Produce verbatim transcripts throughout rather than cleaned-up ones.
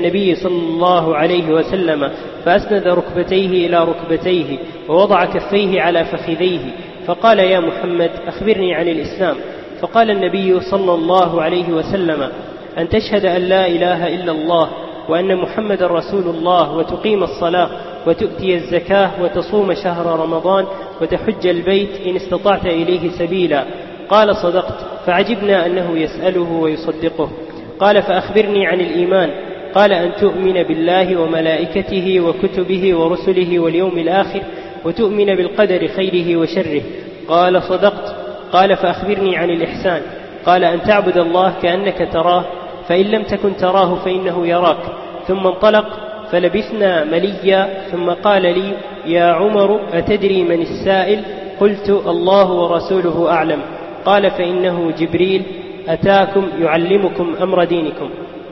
النبي صلى الله عليه وسلم فأسند ركبتيه إلى ركبتيه ووضع كفيه على فخذيه فقال: يا محمد أخبرني عن الإسلام. فقال النبي صلى الله عليه وسلم: أن تشهد أن لا إله إلا الله وأن محمد رسول الله وتقيم الصلاة وتؤتي الزكاة وتصوم شهر رمضان وتحج البيت إن استطعت إليه سبيلا. قال: صدقت. فعجبنا أنه يسأله ويصدقه. قال: فأخبرني عن الإيمان. قال: أن تؤمن بالله وملائكته وكتبه ورسله واليوم الآخر وتؤمن بالقدر خيره وشره. قال: صدقت. قال: فأخبرني عن الإحسان. قال: أن تعبد الله كأنك تراه فإن لم تكن تراه فإنه يراك. ثم انطلق فلبثنا مليا ثم قال لي: يا عمر أتدري من السائل؟ قلت: الله ورسوله أعلم. قال: فإنه جبريل أتاكم يعلمكم أمر دينكم.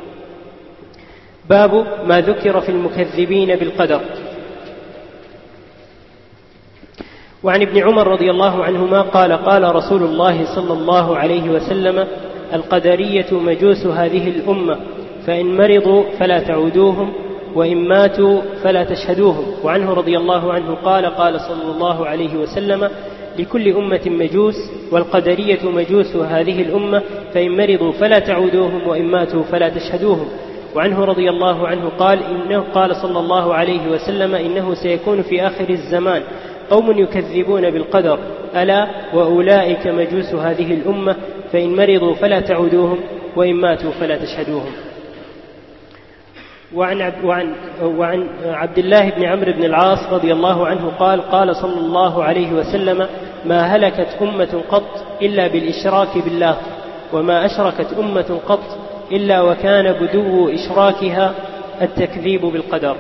باب ما ذكر في المكذبين بالقدر. وعن ابن عمر رضي الله عنهما قال: قال رسول الله صلى الله عليه وسلم: القدرية مجوس هذه الأمة، فإن مرضوا فلا تعودوهم وإن ماتوا فلا تشهدوهم. وعنه رضي الله عنه قال: قال صلى الله عليه وسلم: لكل أمة مجوس، والقدرية مجوس هذه الأمة، فإن مرضوا فلا تعودوهم وإن ماتوا فلا تشهدوهم. وعنه رضي الله عنه قال: إنه قال صلى الله عليه وسلم: إنه سيكون في آخر الزمان قوم يكذبون بالقدر، ألا وأولئك مجوس هذه الأمة، فإن مرضوا فلا تعودوهم وإن ماتوا فلا تشهدوهم. وعن عبد, وعن, وعن عبد الله بن عمرو بن العاص رضي الله عنه قال: قال صلى الله عليه وسلم: ما هلكت أمة قط إلا بالإشراك بالله، وما أشركت أمة قط إلا وكان بدو إشراكها التكذيب بالقدر.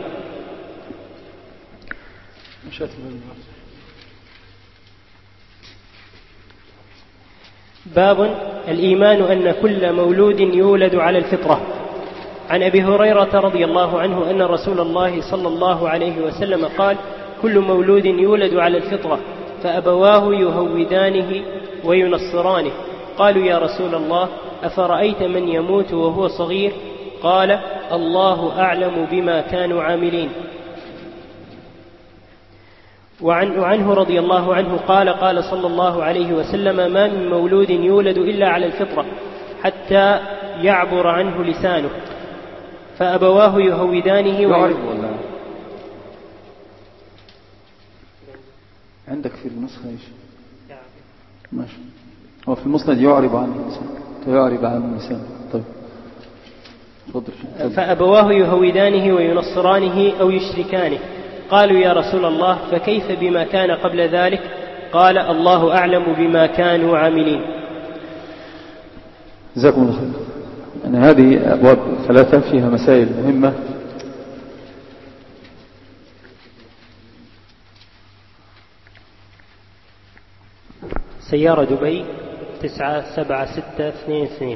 باب الإيمان أن كل مولود يولد على الفطرة. عن أبي هريرة رضي الله عنه أن رسول الله صلى الله عليه وسلم قال: كل مولود يولد على الفطرة، فأبواه يهودانه وينصرانه. قالوا: يا رسول الله، أفرأيت من يموت وهو صغير؟ قال: الله أعلم بما كانوا عاملين. وعنه رضي الله عنه قال: قال صلى الله عليه وسلم: ما من مولود يولد إلا على الفطرة حتى يعبر عنه لسانه، فأبواه يهودانه يعرب ولا عندك في النسخة ايش؟ ماشي. هو في المسند يعرب عن اللسان، يعرب عن اللسان. طيب تفضل. فأبواه يهودانه وينصرانه أو يشركانه. قالوا: يا رسول الله، فكيف بما كان قبل ذلك؟ قال: الله أعلم بما كانوا عاملين. جزاكم الله خير. يعني هذه أبواب ثلاثة فيها مسائل مهمة. سيارة دبي تسعة سبعة ستة اثنين اثنين.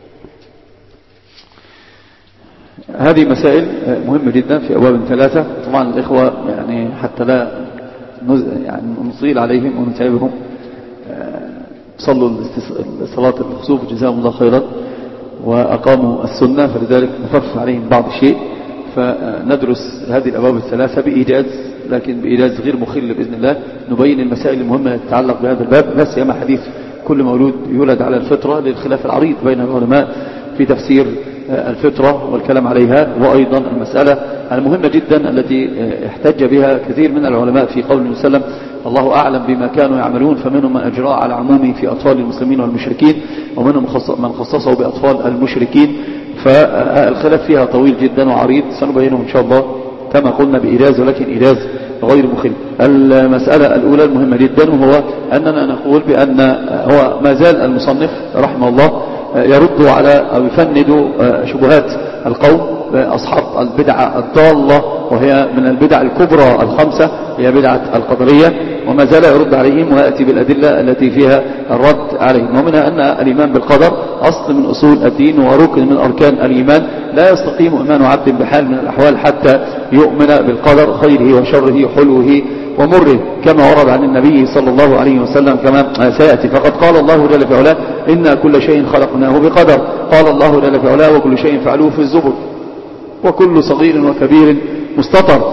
هذه مسائل مهمة جدا في أبواب ثلاثة. طبعا الإخوة يعني حتى لا يعني نطيل عليهم ونتعبهم صلوا صلاة الخسوف جزاهم الله خيرا وأقاموا السنة، فلذلك نخفف عليهم بعض الشيء، فندرس هذه الأبواب الثلاثة بإيجاز، لكن بإيجاز غير مخل بإذن الله. نبين المسائل المهمة تتعلق بهذا الباب، لا سيما حديث كل مولود يولد على الفطرة للخلاف العريض بين العلماء في تفسير الفطرة والكلام عليها، وأيضا المسألة المهمة جدا التي احتج بها كثير من العلماء في قول النبي صلى الله عليه وسلم: الله أعلم بما كانوا يعملون، فمنهم من أجرى على عمومه في أطفال المسلمين والمشركين، ومنهم من خصصه بأطفال المشركين. فالخلاف فيها طويل جدا وعريض، سنبينه إن شاء الله كما قلنا بإيجاز، ولكن إيجاز غير مخل. المسألة الأولى المهمة جدا، وهو أننا نقول بأن هو ما زال المصنف رحمه الله يرد على أو يفند شبهات القوم أصحاب البدعة الضالة، وهي من البدع الكبرى الخمسة، هي بدعة القدرية، وما زال يرد عليهم ويأتي بالأدلة التي فيها الرد عليهم. ومنها أن الإيمان بالقدر أصل من أصول الدين وركن من أركان الإيمان، لا يستقيم إيمان عبد بحال من الأحوال حتى يؤمن بالقدر خيره وشره حلوه ومره، كما ورد عن النبي صلى الله عليه وسلم كما سيأتي. فقد قال الله جل في علاه: إنا كل شيء خلقناه بقدر. قال الله جل في علاه: وكل شيء فعلوه في الزبر. وكل صغير وكبير مستطر.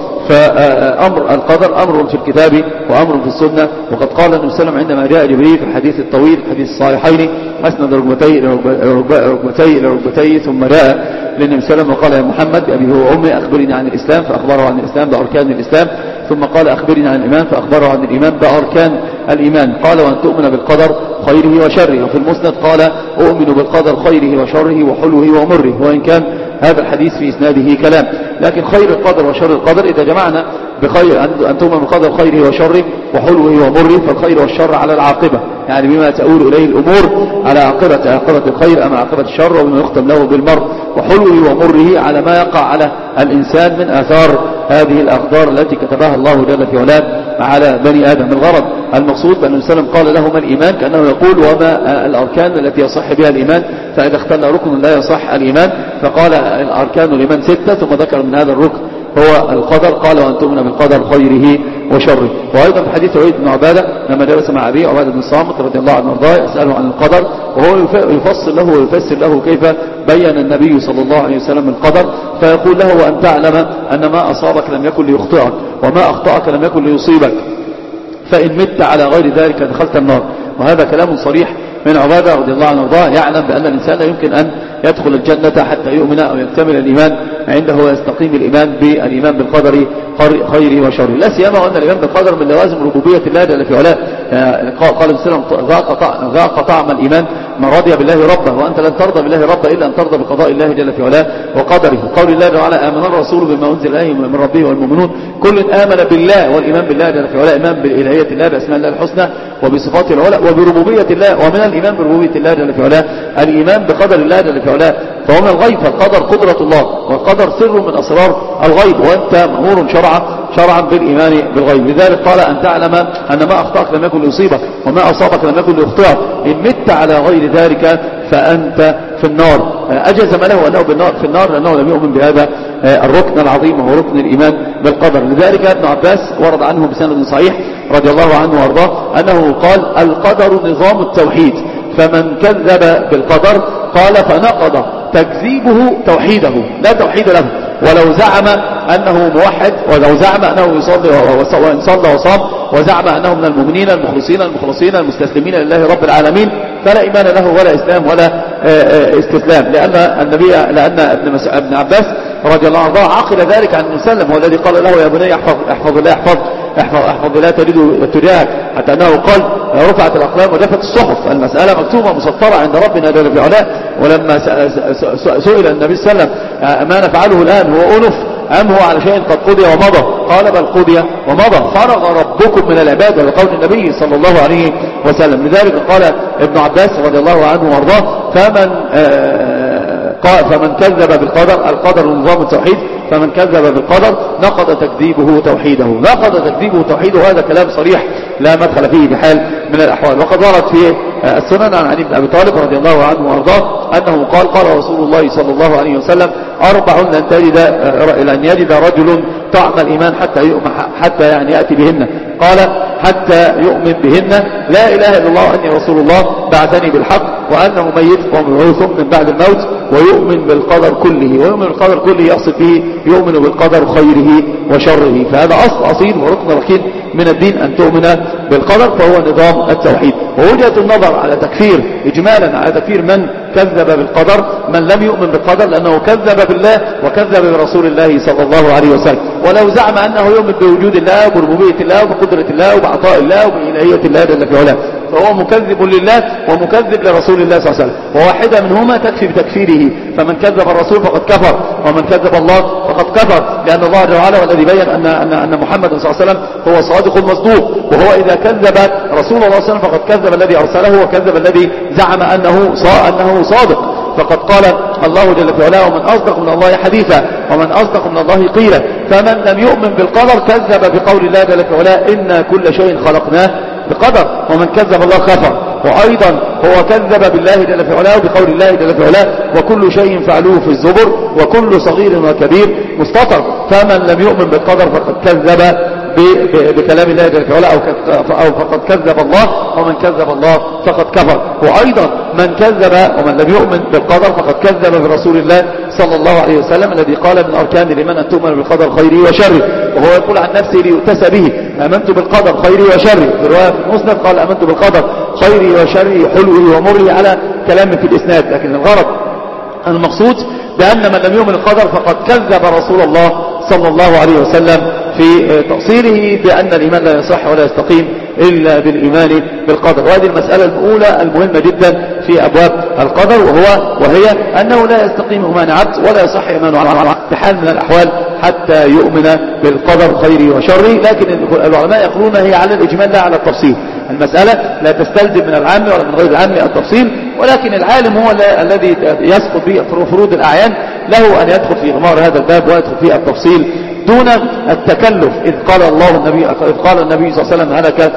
فأمر القدر أمر في الكتاب وأمر في السنة. وقد قال النبي صلى الله عليه وسلم عندما جاء جبريل في الحديث الطويل حديث الصحيحين أسند ركبتيه إلى ركبتيه ثم جاء للنبي صلى الله عليه وسلم وقال: يا محمد أبي هو أمي أخبرني عن الإسلام، فأخبره عن الإسلام بأركان الإسلام. ثم قال: أخبرني عن الإيمان، فأخبره عن الإيمان بأركان الإيمان. قال: وأن تؤمن بالقدر خيره وشره. وفي المسند قال: أؤمن بالقدر خيره وشره وحلوه ومره، وإن كان هذا الحديث في إسناده كلام، لكن خير القدر وشر القدر إذا جمعنا بخير أن تؤمن بالقدر خيره وشره وحلوه ومره، فالخير والشر على العاقبة، يعني بما تؤول إليه الأمور على عاقبة عاقبة الخير أم عاقبة الشر، وبما يختم له بالمر، وحلوه ومره على ما يقع على الإنسان من آثار هذه الأقدار التي كتبها الله جل في علاه على بني آدم. الغرض المقصود بأن النبي صلى الله عليه وسلم قال له: ما الإيمان؟ كأنه يقول: وما الأركان التي يصح بها الإيمان؟ فإذا اختل ركن لا يصح الإيمان، فقال: الأركان الإيمان ستة، ثم ذكر من هذا الركن هو القدر. قال: وأن تؤمن بالقدر خيره وشره. وأيضا في حديث عبيد بن عبادة لما جلس مع أبيه عبادة بن الصامت رضي الله عنه وارضاه يسأله عن القدر، وهو يفصل له ويفسر له كيف بين النبي صلى الله عليه وسلم القدر، فيقول له: وأن تعلم أن ما أصابك لم يكن ليخطئك، وما أخطأك لم يكن ليصيبك، فإن مت على غير ذلك دخلت النار. وهذا كلام صريح من عبادة رضي الله عنه وارضاه، يعلم بأن الإنسان لا يمكن أن يدخل الجنة حتى يؤمن أو يكتمل الإيمان عنده ويستقيم الإيمان بالإيمان بالقدر خيره وشره، لا سيما وأن الإيمان بالقدر من لوازم ربوبية الله جل في علاه. قال النبي صلى الله عليه وسلم: ذاق طعم الإيمان من رضي بالله ربه، وأنت لن ترضى بالله ربه إلا أن ترضى بقضاء الله جل في علاه وقدره. قول الله تعالى: آمن الرسول بما أنزل إليه من ربه والمؤمنون كل آمن بالله، والإيمان بالله جل في علاه إيمان بإلهية الله بأسماء الله الحسنى وبصفاته العلى وبربوبية الله. ومن الإيمان بربوبية الله جل في علاه الإيمان بقدر الله جل في علاه، فهو من الغيب، فالقدر قدرة الله، والقدر سر من أسرار الغيب، وأنت مأمور شرعا شرعا بالإيمان بالغيب. لذلك قال: أن تعلم أن ما أخطأك لم يكن ليصيبك، وما أصابك لم يكن ليخطئك، إن مت على غير ذلك فأنت في النار. أجزم له أنه بالنار في النار لأنه لم يؤمن بهذا الركن العظيم وهو ركن الإيمان بالقدر. لذلك ابن عباس ورد عنه بسند صحيح رضي الله عنه وارضاه أنه قال: القدر نظام التوحيد، فمن كذب بالقدر قال فنقض تكذيبه توحيده، لا توحيد له، ولو زعم أنه موحد، ولو زعم أنه يصلي وإن صلى وصام، وزعم أنه من المؤمنين المخلصين المخلصين المستسلمين لله رب العالمين، فلا إيمان له ولا إسلام ولا استسلام، لأن النبي لأن ابن عباس رضي الله عنه عقل ذلك عن مسلم، هو الذي قال له: يا بني احفظ احفظ الله احفظ احفظ احفظ لا تريد تجاهك، حتى أنه قال: رفعت الأقلام وجفت الصحف، المسألة مكتوبة مسطرة عند ربنا جل في علاه. ولما سئل النبي صلى الله عليه وسلم: ما نفعله الآن، هو أنف أم هو على شيء قد قضي ومضى؟ قال: بل قضي ومضى، فرغ ربكم من العبادة، بقول النبي صلى الله عليه وسلم. لذلك قال ابن عباس رضي الله عنه وارضاه: فمن قال فمن كذب بالقدر، القدر نظام التوحيد، فمن كذب بالقدر نقض تكذيبه توحيده، نقض تكذيبه توحيده. هذا كلام صريح لا مدخل فيه بحال من الأحوال. وقد ورد في السنن عن علي بن أبي طالب رضي الله عنه وارضاه أنه قال: قال رسول الله صلى الله عليه وسلم: أربع لن تجد لن يجد رجل طعم الإيمان حتى يؤمن حتى يعني يأتي بهن، قال: حتى يؤمن بهن لا إله إلا الله وأني رسول الله بعثني بالحق وأنه ميت ومبعوث من بعد الموت، ويؤمن بالقدر كله. ويؤمن بالقدر كله يقصد به يؤمن بالقدر خيره وشره، فهذا أصل أصيل وركن ركين من الدين أن تؤمن بالقدر، فهو نظام التوحيد. ووجهة النظر على تكفير إجمالا على تكفير من كذب بالقدر من لم يؤمن بالقدر، لأنه كذب بالله وكذب برسول الله صلى الله عليه وسلم. ولو زعم أنه يؤمن بوجود الله وبربوبية الله وبقدرة الله وبعطاء الله وبإلهية الله جل في علاه، فهو مكذب لله ومكذب لرسول الله صلى الله عليه وسلم، وواحدة منهما تكفي بتكفيره. فمن كذب الرسول فقد كفر، ومن كذب الله فقد كفر، لأن الله جل وعلا والذي بين أن أن أن محمد صلى الله عليه وسلم هو صادق المصدوق، وهو إذا كذب رسول الله صلى الله عليه وسلم فقد كذب الذي أرسله وكذب الذي زعم أنه أنه صادق. فقد قال الله جل في علاه: ومن أصدق من الله حديثا ومن أصدق من الله قيلا. فمن لم يؤمن بالقدر كذب بقول الله جل في علاه: إنا كل شيء خلقناه بقدر، ومن كذب الله كفر. وأيضا هو كذب بالله جل في علاه بقول الله جل في علاه: وكل شيء فعلوه في الزبر وكل صغير وكبير مستطر. فمن لم يؤمن بالقدر فقد كذب بكلام الله جل وعلا أو فقد كذب الله، ومن كذب الله فقد كفر. وأيضا من كذب ومن لم يؤمن بالقدر فقد كذب برسول الله صلى الله عليه وسلم الذي قال من أركان الإيمان أن تؤمن بالقدر خيره وشره، وهو يقول عن نفسه ليؤتسى به آمنت بالقدر خيره وشره. في رواية في المسند قال آمنت بالقدر خيره وشره حلوه ومره على كلام في الإسناد. لكن الغرض المقصود بأن من لم يؤمن بالقدر فقد كذب رسول الله صلى الله عليه وسلم في تأصيله بأن الإيمان لا يصح ولا يستقيم إلا بالإيمان بالقدر. وهذه المسألة الأولى المهمة جدا في أبواب القدر، وهو وهي أنه لا يستقيم إيمان عبد ولا يصح إيمانه على بحال من الأحوال حتى يؤمن بالقدر خيره وشره. لكن العلماء يقولون هي على الإجمال لا على التفصيل. المسألة لا تستلزم من العام ولا من غير العام التفصيل، ولكن العالم هو الذي يسقط به فروض الأعيان له أن يدخل في غمار هذا الباب ويدخل في التفصيل دون التكلف. إذ قال الله النبي إذ قال النبي صلى الله عليه وسلم هلك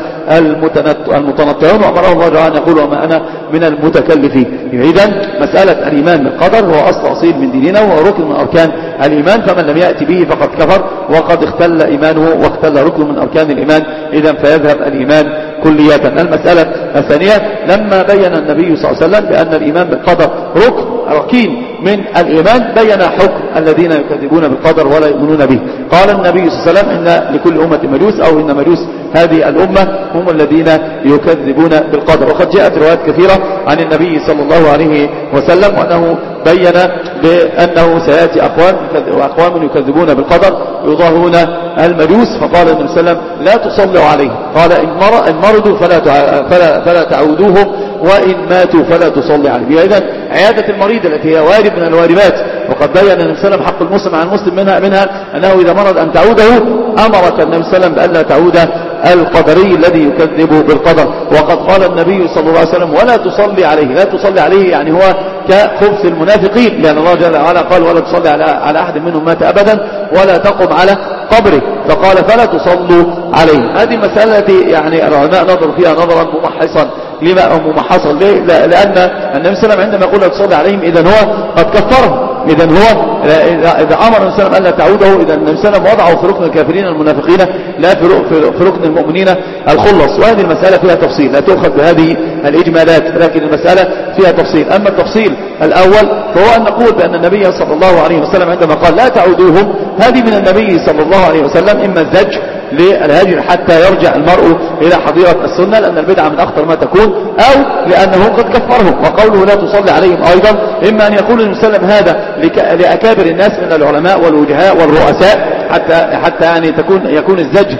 المتنطعون وأمره الله تعالى أن يقول وما أنا من المتكلفين. إذن مسألة الإيمان بالقدر هو أصل أصيل من ديننا وهو ركن من أركان الإيمان، فمن لم يأتي به فقد كفر وقد اختل إيمانه واختل ركن من أركان الإيمان، إذن فيذهب الإيمان كلية. المسألة الثانية لما بين النبي صلى الله عليه وسلم بأن الإيمان بالقدر ركن ركين من الإيمان بين حكم الذين يكذبون بالقدر ولا يؤمنون به. قال النبي صلى الله عليه وسلم إن لكل أمة مجوس، أو إن مجوس هذه الأمة هم الذين يكذبون بالقدر. وقد جاءت روايات كثيرة عن النبي صلى الله عليه وسلم وأنه بين بأنه سيأتي أقوام وأقوام يكذبون بالقدر يضاهون المجوس. فقال النبي صلى الله عليه وسلم لا تصلوا عليه، قال إن مرضوا فلا فلا فلا تعودوهم وإن ماتوا فلا تصلي عليه. إذن عيادة المريض التي هي واجب من الواجبات، وقد بين النبي صلى الله عليه وسلم حق المسلم عن المسلم منها منها أنه إذا مرض أن تعوده، أمرك النبي صلى الله عليه وسلم بأن لا تعود القدري الذي يكذب بالقدر. وقد قال النبي صلى الله عليه وسلم ولا تصلي عليه. لا تصلي عليه يعني هو كخبث المنافقين، لأن الله جل وعلا قال ولا تصلي على على أحد منهم مات أبدا ولا تقم على قبره، فقال فلا تصلوا عليه. هذه المسألة التي يعني العلماء نظروا فيها نظرا ممحصا. لما ممحصا؟ ليه؟ لأن النبي صلى الله عليه وسلم عندما يقول لا تصلي عليهم إذن هو قد كفرهم. إذن هو إذا أمر النبي صلى الله عليه وسلم أن لا تعوده، إذن النبي صلى الله عليه وسلم وضعه في ركن الكافرين المنافقين لا في ركن المؤمنين الخلص. وهذه المسألة فيها تفصيل لا تؤخذ بهذه الإجمالات، لكن المسألة فيها تفصيل. أما التفصيل الأول فهو أن نقول بأن النبي صلى الله عليه وسلم عندما قال لا تعودوهم، هذه من النبي صلى الله عليه وسلم إما الزج للهجر حتى يرجع المرء إلى حضيرة السنة، لأن البدعة من أخطر ما تكون، أو لأنه قد كفرهم. وقوله لا تصلي عليهم أيضا إما أن يقول النبي صلى الله عليه وسلم هذا لأكابر الناس من العلماء والوجهاء والرؤساء، حتى حتى يعني تكون يكون الزج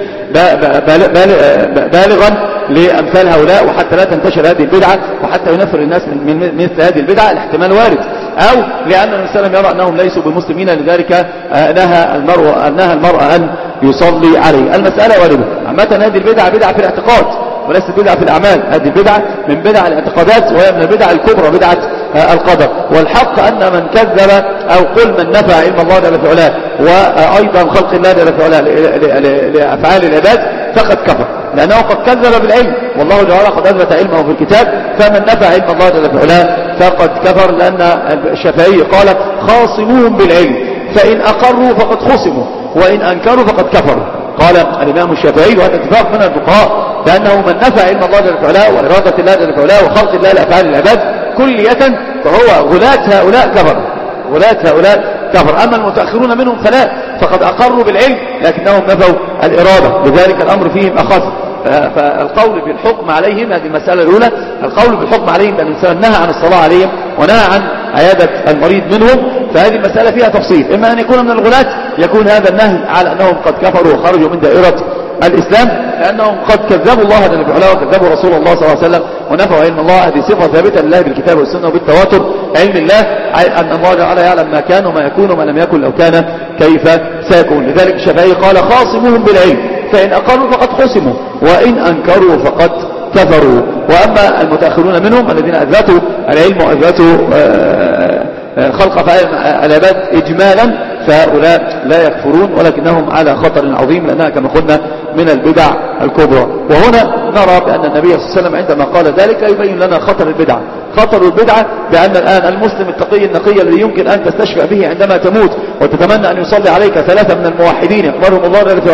بالغا لأمثال هؤلاء، وحتى لا تنتشر هذه البدعة، وحتى ينفر الناس من مثل هذه البدعة. الاحتمال وارد. أو لأن النبي صلى الله عليه وسلم يرى أنهم ليسوا بالمسلمين، لذلك نهى المرء نهى المرء أن يصلي عليه. المسألة واردة. عامة هذه البدعة بدعة في الاعتقاد وليست بدعة في الأعمال. هذه البدعة من بدع الاعتقادات، وهي من البدع الكبرى بدعة القدر. والحق أن من كذب أو قل من نفى علم الله جل في علاه وأيضا خلق الله جل في علاه لأفعال العباد فقد كفر، لأنه قد كذب بالعلم، والله جل وعلا قد أثبت علمه في الكتاب. فمن نفى علم الله جل في علاه فقد كفر، لأن الشافعي قال خاصموهم بالعلم فإن أقروا فقد خصموا وإن أنكروا فقد كفروا. قال الإمام الشافعي، وهذا اتفاق من الفقهاء، بأنه من نفى علم الله جل في علاه وإرادة الله جل في علاه وخلق الله لأفعال العباد كلية فهو غلاة هؤلاء كفر، غلاة هؤلاء كفر. أما المتأخرون منهم فلا، فقد أقروا بالعلم لكنهم نفوا الإرادة، لذلك الأمر فيهم أخف. فالقول بالحكم عليهم، هذه المسألة الأولى، القول بالحكم عليهم بأن الإنسان نهى عن الصلاة عليهم ونهى عن عيادة المريض منهم، فهذه المسألة فيها تفصيل. إما أن يكون من الغلاة يكون هذا النهي على أنهم قد كفروا وخرجوا من دائرة الإسلام، لأنهم قد كذبوا الله جل وعلا وكذبوا رسول الله صلى الله عليه وسلم ونفوا علم الله. هذه صفة ثابتة لله بالكتاب والسنة وبالتواتر. علم الله أن الله تعالى يعلم ما كان وما يكون وما لم يكن لو كان كيف سيكون. لذلك الشافعي قال خاصموهم بالعلم فإن أقروا فقد خصموا وإن أنكروا فقد كفروا. وأما المتأخرون منهم الذين أثبتوا العلم وأثبتوا خلق أفعال العباد إجمالا فهؤلاء لا يكفرون، ولكنهم على خطر عظيم، لأنها كما قلنا من البدع الكبرى. وهنا نرى بأن النبي صلى الله عليه وسلم عندما قال ذلك يبين لنا خطر البدعة. خطر البدعة بأن الآن المسلم التقي النقي الذي يمكن أن تستشفع به عندما تموت وتتمنى أن يصلي عليك ثلاثة من الموحدين يقبلهم الله جل وعلا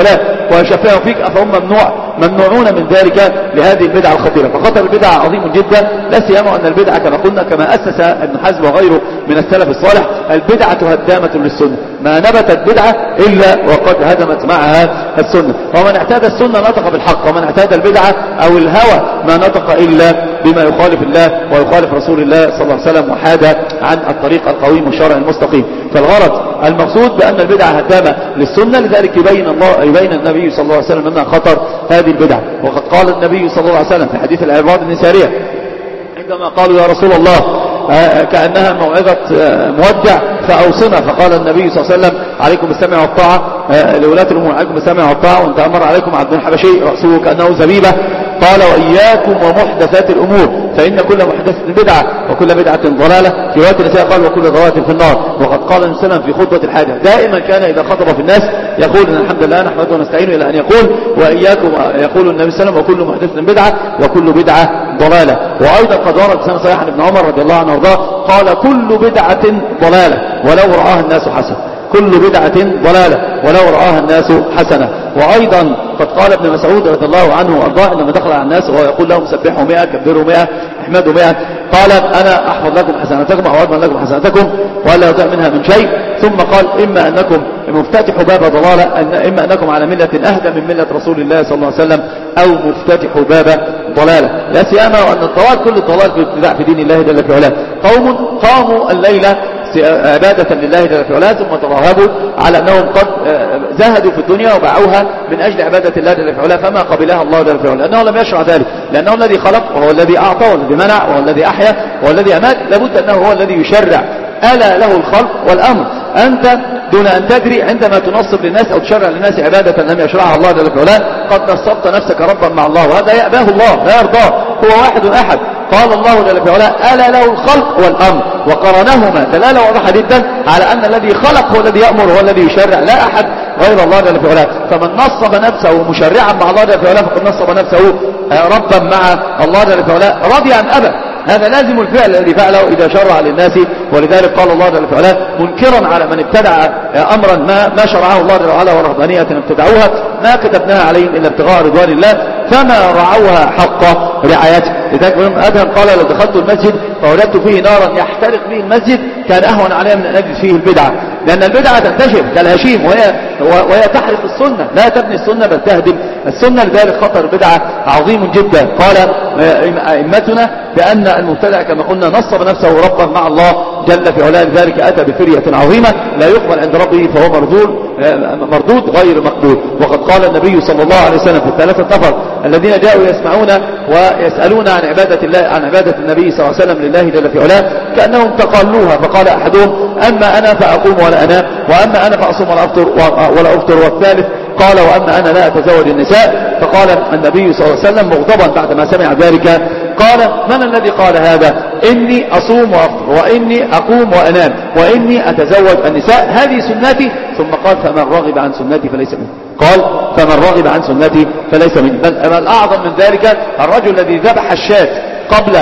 ويشفعوا فيك فهم ممنوع ممنوعون من ذلك لهذه البدعة الخطيرة. فخطر البدعة عظيم جدا، لا سيما أن البدعة كما قلنا كما أسس ابن حزم وغيره من السلف الصالح، البدعة هدامة للسنة، ما نبتت بدعة إلا وقد هدمت معها السنة. ومن اعتاد السنة نطق بالحق، ومن اعتاد البدعة أو الهوى ما نطق إلا بما يخالف الله ويخالف رسول الله صلى الله عليه وسلم، وحاد عن الطريق القويم والشرع المستقيم. فالغرض المقصود بأن البدعة هدامة للسنة، لذلك يبين الله يبين النبي صلى الله عليه وسلم أنها خطر هذه البدعة. وقد قال النبي صلى الله عليه وسلم في حديث العرباض بن سارية عندما قالوا يا رسول الله كأنها موعظة مودع فأوصنا، فقال النبي صلى الله عليه وسلم عليكم بالسمع والطاعة لولاة الأمور، عليكم بالسمع والطاعة، وانت أمر عليكم عبد الحبشي رأسه كأنه زبيبة، قال وإياكم ومحدثات الأمور فإن كل محدثة بدعة وكل بدعة ضلالة. في رواية النساء قال وكل ضلالة في النار. وقد قال النبي صلى الله عليه وسلم في خطبة الحاجة دائما كان إذا خطب في الناس يقول إن الحمد لله نحمده ونستعينه، إلى أن يقول وإياكم، يقول النبي صلى الله عليه وسلم وكل محدثة بدعة وكل بدعة ضلالة. وأيضا قد ورد سنة صحيح عن ابن عمر رضي الله عنه وارضاه قال كل بدعة ضلالة ولو رآها الناس حسنة، كل بدعة ضلالة ولو رآها الناس حسنة. وأيضا قد قال ابن مسعود رضي الله عنه وارضاه عندما دخل على الناس وهو يقول لهم سبحوا مئة كبروا مئة احمدوا مئة، قال أنا أحفظ لكم حسناتكم أو أضمن لكم حسناتكم ولا يضيع منها من شيء. ثم قال إما أنكم مفتتح باب ضلالة، إما أنكم على ملة أهدى من ملة رسول الله صلى الله عليه وسلم، أو مفتتح باب ضلالة. لا سيما وأن الضلال كل الضلال في الابتداع في دين الله جل في علاه. قوم قاموا الليلة عبادة لله جل في علاه ثم ترهبوا على أنهم قد زهدوا في الدنيا وباعوها من أجل عبادة الله جل في علاه، فما قبلها الله جل في علاه لأنه لم يشرع ذلك، لأنه الذي خلق وهو الذي أعطى والذي منع وهو الذي أحيا وهو الذي أمات، لابد أنه هو الذي يشرع. ألا له الخلق والأمر. أنت دون أن تدري عندما تنصب للناس أو تشرع للناس عبادة لم يشرعها الله جل في علاه قد نصبت نفسك ربا مع الله، وهذا يأباه الله لا يرضاه، هو واحد أحد. قال الله جل في علاه ألا له الخلق والأمر، وقرنهما دلالة واضحة جدا على أن الذي خلق هو الذي يأمر هو الذي يشرع، لا أحد غير الله جل في علاه. فمن نصب نفسه مشرعا مع الله جل في علاه فقد نصب نفسه ربا مع الله جل في علاه رضي أم أبى. هذا لازم الفعل الذي فعله إذا شرع للناس. ولذلك قال الله جل وعلا منكرا على من ابتدع أمرا ما, ما شرعه الله جل وعلا ورهبانية ابتدعوها ما كتبناها عليهم إلا ابتغاء رضوان الله فما رعوها حق رعايته. لذلك أدهم قال لو دخلت المسجد فوجدت فيه نارا يحترق به المسجد كان أهون علي من أن أجد فيه البدعة، لأن البدعة تنتشر كالهشيم وهي, وهي تحرق السنة لا تبني السنة بل تهدم السنة. لذلك خطر البدعة عظيم جدا. قال أئمتنا بأن المبتدع كما قلنا نصب نفسه ربا مع الله جل في علاه، لذلك أتى بفرية عظيمة لا يقبل عند ربه فهو مردود مردود غير مقبول. وقد قال النبي صلى الله عليه وسلم في الثلاثة نفر الذين جاءوا يسمعون ويسألون عن عبادة الله عن عبادة النبي صلى الله عليه وسلم لله جل في علاه كأنهم تقالوها، فقال أحدهم أما أنا فأقوم ولا أنام، وأما أنا فأصوم ولا أفطر ولا أفطر، والثالث قال وأما أنا لا أتزوج النساء. فقال النبي صلى الله عليه وسلم مغضبا بعدما سمع ذلك قال من الذي قال هذا؟ إني أصوم وأفطر وإني أقوم وأنام وإني أتزوج النساء هذه سنتي. ثم قال فمن رغب عن سنتي فليس مني. قال فمن رغب عن سنتي فليس مني. بل الأعظم من ذلك الرجل الذي ذبح الشاة قبل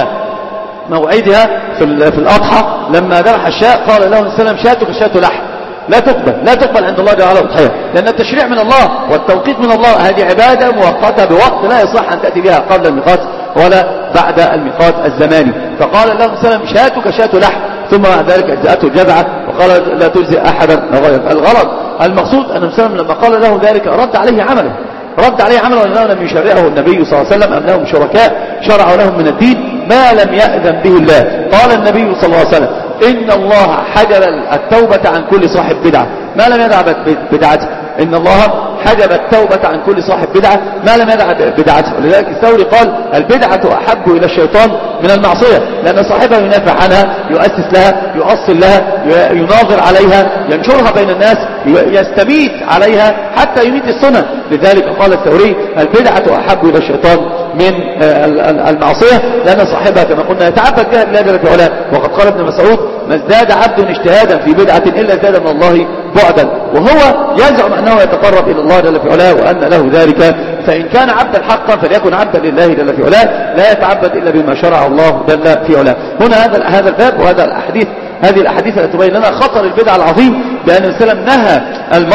موعدها في الأضحى لما ذبح الشاة قال له السلام شاتك شاة لحم لا تقبل لا تقبل عند الله جل وعلا أضحية، لأن التشريع من الله والتوقيت من الله. هذه عبادة مؤقتة بوقت لا يصح أن تأتي بها قبل الميقات ولا بعد الميقات الزماني. فقال له السلام شاتك شاة لحم، ثم بعد ذلك أجزأته الجذعة وقال لا تجزئ أحدا غيرك. الغرض المقصود أن السلام لما قال له ذلك رد عليه عمله رد عليه عمله أنه لم يشرعه النبي صلى الله عليه وسلم أم لهم شركاء شرعوا لهم من الدين ما لم يأذن به الله. قال النبي صلى الله عليه وسلم إن الله حجب التوبة عن كل صاحب بدعة ما لم يدع بدعته. إن الله حجب التوبة عن كل صاحب بدعة ما لم يدع بدعته. ولذلك الثوري قال البدعة أحب إلى الشيطان من المعصية، لأن صاحبها ينافع عنها يؤسس لها يؤصل لها يناظر عليها ينشرها بين الناس يستميت عليها حتى يميت السنة. لذلك قال الثوري البدعة أحب إلى الشيطان من المعصية، لأن صاحبها كما قلنا يتعبد بها لله جل في علاه. وقد قال ابن مسعود ما ازداد عبد اجتهادا في بدعة إلا ازداد من الله بعدا، وهو يزعم أنه يتقرب إلى الله جل في علاه وأن له ذلك. فإن كان عبدا حقا فليكن عبدا لله جل في علاه لا يتعبد إلا بما شرع الله جل في علاه. هنا هذا هذا الباب وهذا الأحاديث هذه الأحاديث التي تبين لنا خطر البدع العظيم، بأن السلام نهى المرء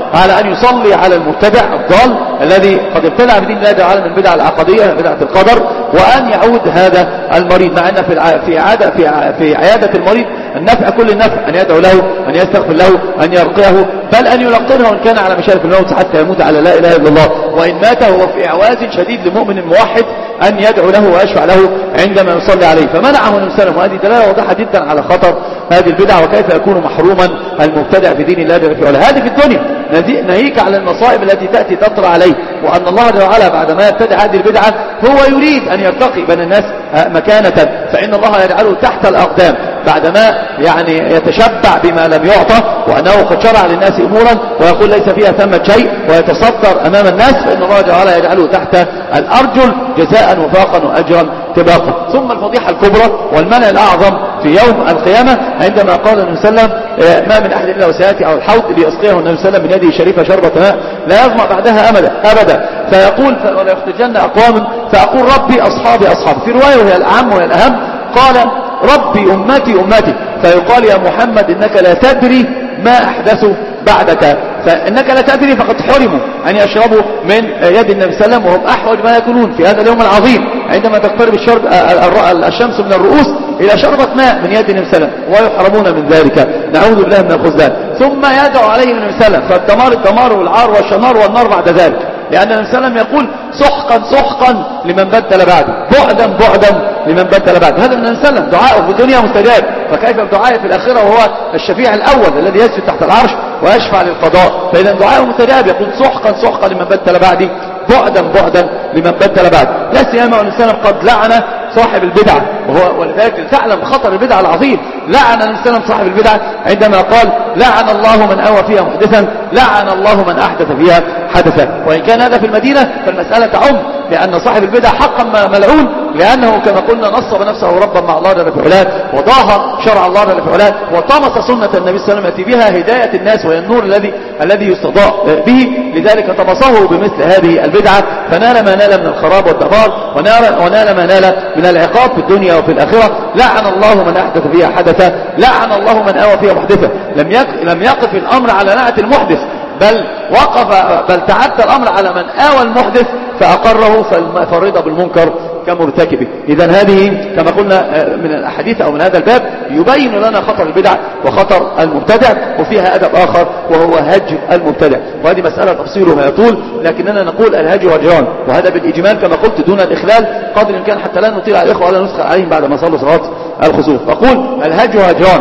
على أن يصلي على المبتدع الضال الذي قد ابتدع بدين الله تعالى من البدع العقدية بدعة القدر، وأن يعود هذا المريض، مع أن في في عادة في في عيادة المريض النفع كل النفع، أن يدعو له، أن يستغفر له، أن يرقيه، بل أن يلقنه إن كان على مشارف الموت حتى يموت على لا إله إلا الله، وإن مات هو في إعواز شديد لمؤمن موحد أن يدعو له ويشفع له عندما يصلي عليه. فمنعه النبي صلى الله عليه وسلم، وهذه دلالة واضحة جدا على خطر هذه البدع وكيف يكون محروما المبتدع في دين الله جل وعلا. هذه في الدنيا، ناهيك على المصائب التي تأتي تطرى عليه، وأن الله جل وعلا بعدما يبتدع هذه البدعة هو يريد أن يرتقي بين الناس مكانة، فإن الله يجعله تحت الأقدام بعدما يعني يتشبع بما لم يعطى، وأنه قد شرع للناس أمورا ويقول ليس فيها ثمة شيء ويتصدر أمام الناس، فإن الله جل وعلا يجعله تحت الأرجل جزاء وفاقا وأجرا تباقا. ثم الفضيحة الكبرى والمنع الأعظم في يوم القيامة عندما قال النبي صلى الله عليه وسلم ما من أحد إلا وسيأتي على الحوض ليسقيه النبي صلى الله عليه وسلم من يده شريفة شربة ماء لا يظمأ بعدها أبدا أبدا، فيقول ولا يخترجن أقوام فأقول ربي أصحابي أصحابي، في رواية وهي الأعم وهي الأهم قال ربي أمتي أمتي، فيقال يا محمد إنك لا تدري ما أحدثوا بعدك، فإنك لا تدري فقد حرموا أن يشربوا من يد النبي صلى الله عليه وسلم، وهم أحوج ما يكونون في هذا اليوم العظيم عندما تقترب الشرب الشمس من الرؤوس إلى شربة ماء من يد النبي صلى الله عليه وسلم، ويحرمون من ذلك، نعوذ بالله من الخذلان. ثم يدعو عليه النبي صلى الله عليه وسلم، فالدمار الدمار والعار والشنار والنار بعد ذلك، لأن النبي صلى الله عليه وسلم يقول سحقا سحقا لمن بدل بعده، بعدا بعدا لمن بدل بعده. هذا من النبي صلى الله عليه وسلم، دعاءه في الدنيا مستجاب، فكيف بدعائه في الآخرة وهو الشفيع الأول الذي يسجد تحت العرش ويشفع للقضاء، فإذا دعاءه مستجاب، يقول سحقا سحقا لمن بدل بعدي، بعدا بعدا لمن بدل بعد. لا سيما والنبي صلى الله عليه وسلم قد لعن صاحب البدعة، وهو ولذلك تعلم خطر البدعة العظيم. لعن النبي صلى الله عليه وسلم صاحب البدعة عندما قال لعن الله من أوى فيها محدثا، لعن الله من أحدث فيها حدثا. وإن كان هذا في المدينة فالمسألة تعم، لأن صاحب البدعة حقا ملعون، لأنه كما قلنا نصب نفسه ربا مع الله جل في علاه، وضاها شرع الله جل في علاه، وطمس سنة النبي صلى الله عليه وسلم يأتي بها هداية الناس وهي النور الذي الذي يستضاء به، لذلك طمسه بمثل هذه البدعة، فنال ما نال من الخراب والدمار، ونال ما نال من العقاب في الدنيا وفي الآخرة. لعن الله من أحدث فيها حدثا، لعن الله من أوى فيها محدثا. لم لم يقف الأمر على لعنة المحدث، بل وقف بل تعدى الأمر على من آوى المحدث فأقره فالرضا بالمنكر كمرتكبه. إذن هذه كما قلنا من الأحاديث أو من هذا الباب يبين لنا خطر البدع وخطر المبتدع، وفيها أدب آخر وهو هجر المبتدع، وهذه مسألة تفصيلها يطول، لكننا نقول الهجر هجران، وهذا بالإجمال كما قلت دون الإخلال قدر الإمكان حتى لا نطيل على الإخوة ولا نسخ عليهم بعد ما صلوا صلاة الخسوف. أقول الهجر هجران،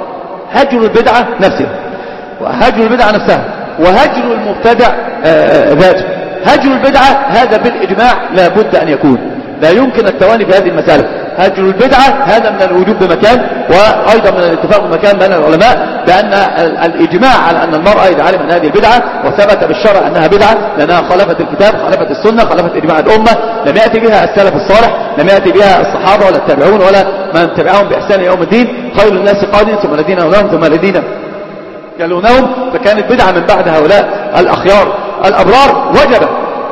هجر البدعة نفسها، وهجر البدعة نفسها، وهجر المبتدع ذاته. هجر البدعة هذا بالإجماع لا بد أن يكون، لا يمكن التواني في هذه المسألة. هجر البدعة هذا من الوجوب بمكان، وأيضا من الاتفاق بمكان بين العلماء بأن الإجماع على أن المرأة إذا علم أن هذه البدعة وثبت بالشرع أنها بدعة لأنها خالفت الكتاب، خالفت السنة، خالفت إجماع الأمة، لم يأتي بها السلف الصالح، لم يأتي بها الصحابة ولا التابعون ولا من تبعهم بإحسان يوم الدين، خير الناس قادم ثم الذين يلونهم ثم الذين يلونهم، فكانت بدعة من بعد هؤلاء الأخيار الأبرار. وجب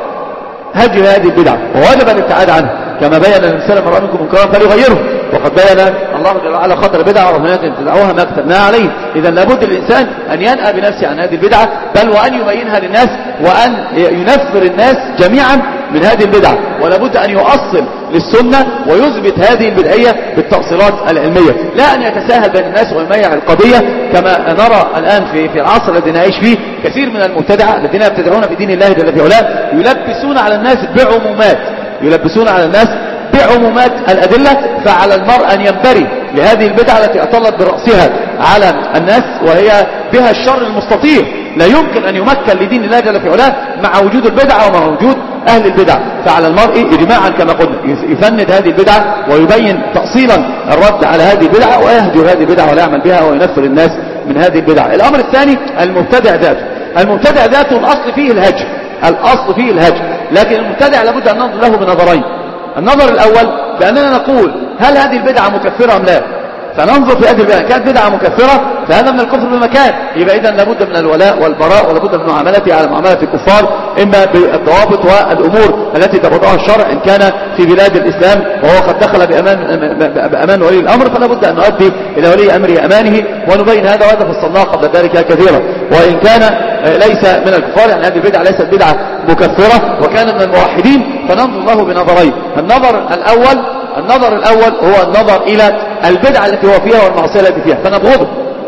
هجر هذه البدعة ووجب الابتعاد عنها، كما بين النبي صلى الله عليه وسلم من رأى منكم منكرا فليغيره، وقد بين الله جل وعلا خطر البدعة ورغم أن تدعوها ما كتبناها عليه. إذا لابد الإنسان أن ينأى بنفسه عن هذه البدعة، بل وأن يبينها للناس، وأن ينفر الناس جميعا من هذه البدعة، ولابد أن يؤصل للسنة ويثبت هذه البدعية بالتأصيلات العلمية، لا أن يتساهل بين الناس ويميع القضية كما نرى الآن في في العصر الذي نعيش فيه. كثير من المبتدعة الذين يبتدعون في دين الله جل في علاه يلبسون على الناس بعمومات، يلبسون على الناس بعمومات الأدلة، فعلى المرء أن ينبري لهذه البدعة التي أطلت برأسها على الناس وهي بها الشر المستطير. لا يمكن أن يمكن لدين الله جل في علاه مع وجود البدعة ومع وجود أهل البدع، فعلى المرء إجماعا كما قلنا يفند هذه البدعة ويبين تأصيلا الرد على هذه البدعة، ويهجر هذه البدعة ولا يعمل بها وينفر الناس من هذه البدعة. الأمر الثاني المبتدع ذاته، المبتدع ذاته الأصل فيه الهجر، الأصل فيه الهجر، لكن المبتدع لابد أن ننظر له بنظرين. النظر الأول بأننا نقول هل هذه البدعة مكفرة أم لا، فننظر في هذه البدعة، كانت بدعة مكفرة فهذا من الكفر بمكان، يبقى إذن لابد من الولاء والبراء، ولابد من معاملته على معاملة الكفار، إما بالضوابط والأمور التي تبضعها الشرع إن كان في بلاد الإسلام وهو قد دخل بأمان, بأمان ولي الأمر، فلابد أن نؤدي إلى ولي أمره أمانه، ونبين هذا وهذا فصلناه قبل ذلك كثيرا. وإن كان ليس من الكفار، يعني هذه البدعة ليست بدعة مكفرة وكان من الموحدين، فننظر له بنظرين. النظر الأول النظر الأول هو النظر إلى البدعة التي هو فيها والمعصية التي فيها فنبغضه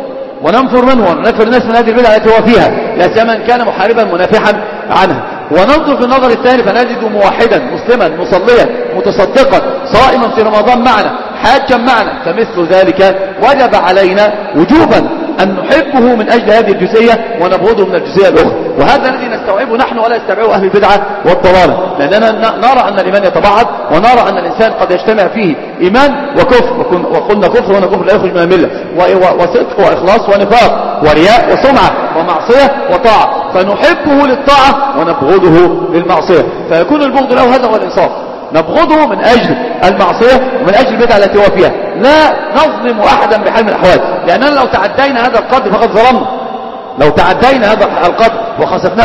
وننفر منه وننفر الناس من هذه البدعة التي هو فيها لا سيما إن كان محاربا منافحا عنها. وننظر في النظر الثاني فنجد موحدا مسلما مصليا متصدقا صائما في رمضان معنا حاجا معنا، فمثل ذلك وجب علينا وجوبا أن نحبه من أجل هذه الجزئية ونبغضه من الجزئية الأخرى. وهذا الذي نستوعبه نحن ولا يستوعبه أهل البدعة والضلالة، لأننا نرى أن الإيمان يتبعض ونرى أن الإنسان قد يجتمع فيه إيمان وكفر، وقلنا كفر وأن كفر لا يخرج من الملة، وصدق وإخلاص ونفاق ورياء وسمعة ومعصية وطاعة، فنحبه للطاعة ونبغضه للمعصية، فيكون البغض له هذا هو الإنصاف. نبغضه من أجل المعصية ومن أجل البدعة التي هو فيها، لا نظلم أحدا بحال من الأحوال، لأننا لو تعدينا هذا القدر فقد ظلمنا. لو تعدينا هذا القدر وخسفناه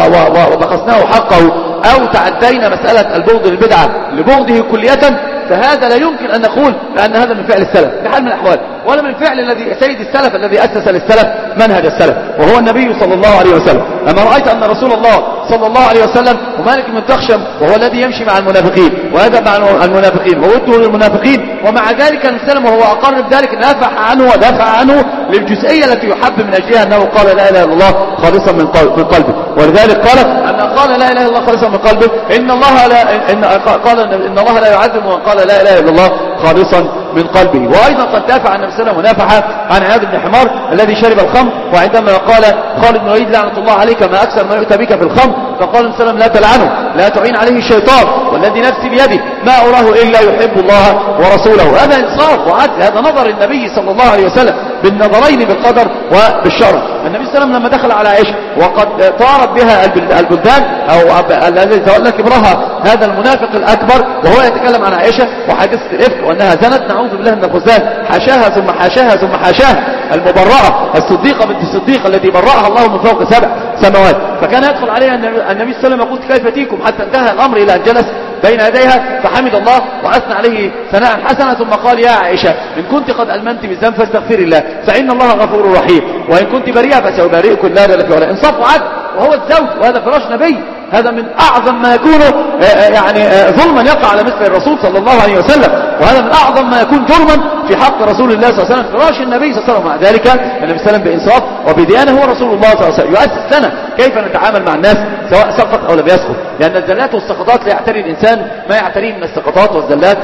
وبخسناه حقه، أو تعدينا مسألة البغض للبدعة لبغضه كلية، فهذا لا يمكن أن نقول بأن هذا من فعل السلف بحال من الأحوال، ولا من فعل الذي سيد السلف الذي أسس للسلف منهج السلف وهو النبي صلى الله عليه وسلم. لما رأيت أن رسول الله صلى الله عليه وسلم ومالك بن الدخشم وهو الذي يمشي مع المنافقين وهذا مع المنافقين ووده للمنافقين، ومع ذلك السلم وهو أقر بذلك دافع عنه ودافع عنه للجزئية التي يحب من أجلها أنه قال لا إله إلا الله خالصا من قلبه. ولذلك قال أن قال لا إله إلا الله خالصا من قلبه إن الله لا إن قال إن الله لا يعذب من قال لا إله إلا الله خالصا من قلبه. وأيضا قد دافع عن نفسه منافحة عن عياذ بن حمار الذي شرب الخمر، وعندما قال خالد بن الوليد لعنة الله عليك ما أكثر ما يؤتى بك في الخمر، فقال النبي صلى الله عليه وسلم لا تلعنه لا تعين عليه الشيطان والذي نفسي بيده ما أراه إلا يحب الله ورسوله. هذا إنصاف وعدل، هذا نظر النبي صلى الله عليه وسلم بالنظرين بالقدر وبالشرع. النبي صلى الله عليه وسلم لما دخل على عائشة وقد طارت بها البلدان أو الذي تولى كبرها هذا المنافق الأكبر وهو يتكلم عن عائشة وحادثة الإفك وأنها زنت نعوذ بالله من الخزان، حاشاها ثم حاشاها ثم حاشاها المبرأة الصديقة بنت الصديق التي برأها الله من فوق سبع سماوات. فكان يدخل عليها النبي صلى الله عليه وسلم يقول كيف تيكم، حتى انتهى الأمر إلى أن جلس بين يديها فحمد الله وأثنى عليه ثناء حسنا، ثم قال يا عائشة إن كنت قد ألمنت بالذنب فاستغفري الله فإن الله غفور رحيم، وإن كنت بريئة فسيبرئك لا لك ولا. إنصاف وعدل، وهو الزوج وهذا فراش نبي، هذا من أعظم ما يكون يعني ظلما يقع على مثل الرسول صلى الله عليه وسلم، وهذا من أعظم ما يكون ظلما في حق رسول الله صلى الله عليه وسلم فراش النبي صلى الله عليه وسلم. مع ذلك النبي صلى الله عليه وسلم بإنصاف وبديانة هو رسول الله صلى الله عليه وسلم يؤسس لنا كيف نتعامل مع الناس سواء سقط أو لم يسقط، لأن الزلات والسقطات لا يعتري الإنسان ما يعتريه من السقطات والزلات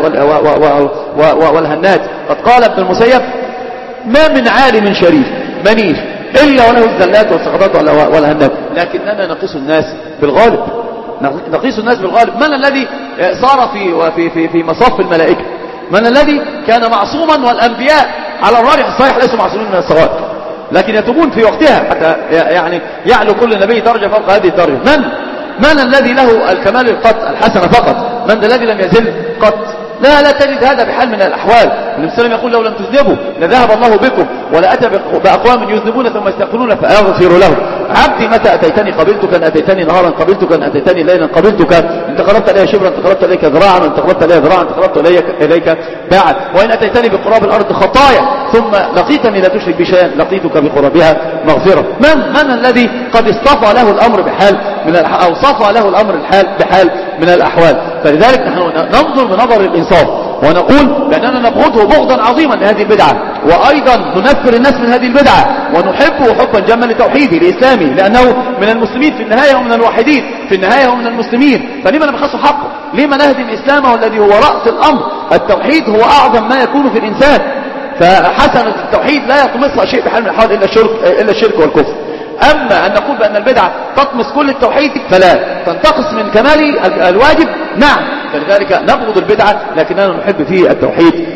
والهنات. قد قال ابن المسيب ما من عالم شريف منيف إلا وله الزلات والسقطات والهنات، لكننا نقيس الناس بالغالب نقيس الناس بالغالب. من الذي صار في في في في مصاف الملائكة؟ من الذي كان معصوما؟ والأنبياء على الراجح الصحيح ليسوا معصومين من الصواب، لكن يتوبون في وقتها حتى يعني يعلو كل نبي درجة فوق هذه الدرجة. من من الذي له الكمال القط الحسنة فقط؟ من الذي لم يزل قط؟ لا لا تجد هذا بحال من الأحوال. النبي صلى الله عليه وسلم يقول لو لم تذنبوا لذهب الله بكم ولأتى بأقوام يذنبون ثم يستغفرون فأغفر لهم. عبدي متى أتيتني قبلتك، أن أتيتني نهارا قبلتك، أن أتيتني ليلا قبلتك، إن تقربت إلي شبرا تقربت إليك ذراعا، وإن تقربت إلي ذراعا تقربت إليك, إليك باعا، وإن أتيتني بقراب الأرض خطايا ثم لقيتني لا تشرك بشيئا لقيتك بقربها مغفرة. من من الذي قد اصطفى له الأمر بحال من أو صفى له الأمر الحال بحال من الأحوال؟ فلذلك نحن ننظر بنظر الإنصاف ونقول بأننا نبغضه بغضا عظيما لهذه البدعة، وأيضا ننفر الناس من هذه البدعة ونحبه حبا جما لتوحيده لإسلامه، لأنه من المسلمين في النهاية ومن الوحيدين في النهاية ومن المسلمين، فلما نبخسه حقه؟ لما نهدم إسلامه الذي هو رأس الأمر؟ التوحيد هو أعظم ما يكون في الإنسان، فحسنة التوحيد لا يطمسها شيء بحال من الأحوال إلا الشرك, إلا الشرك والكفر. أما أن نقول بأن البدعة تطمس كل التوحيد فلا، تنتقص من كمال الواجب نعم، فلذلك نبغض البدعة لكننا نحب فيه التوحيد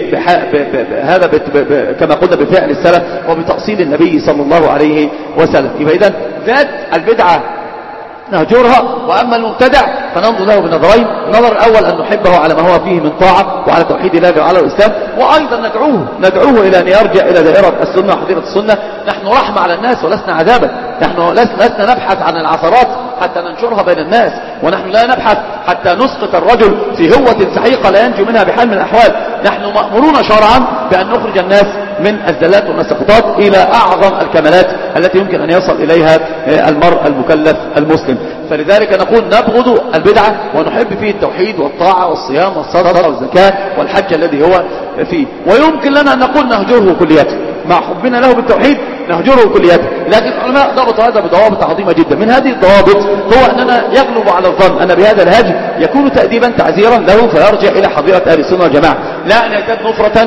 هذا كما قلنا بفعل السلف وبتأصيل النبي صلى الله عليه وسلم. يبقى إذن ذات البدعة نهجرها، وأما المبتدع فننظر له بنظرين. النظر الأول أن نحبه على ما هو فيه من طاعة وعلى توحيد الله وعلى الإسلام، وأيضا ندعوه ندعوه إلى أن يرجع إلى دائرة السنة وحضيرة السنة. نحن رحمة على الناس ولسنا عذابا، نحن لسنا نبحث عن العثرات حتى ننشرها بين الناس، ونحن لا نبحث حتى نسقط الرجل في هوة سحيقة لا ينجو منها بحال من الأحوال. نحن مأمورون شرعا بأن نخرج الناس من الزلات والسقطات إلى أعظم الكمالات التي يمكن أن يصل إليها المرء المكلف المسلم. فلذلك نقول نبغض البدعة ونحب فيه التوحيد والطاعة والصيام والصدقة والزكاة والحج الذي هو فيه، ويمكن لنا أن نقول نهجره كلياته مع حبنا له بالتوحيد، نهجره كلياته. لكن العلماء ضبطوا هذا بضوابط عظيمة جدا. من هذه الضوابط هو أننا يغلب على الظن أن بهذا الهجر يكون تأديبا تعزيرا له فيرجع إلى حظيرة أهل السنة والجماعة، لا أن يزداد نفرة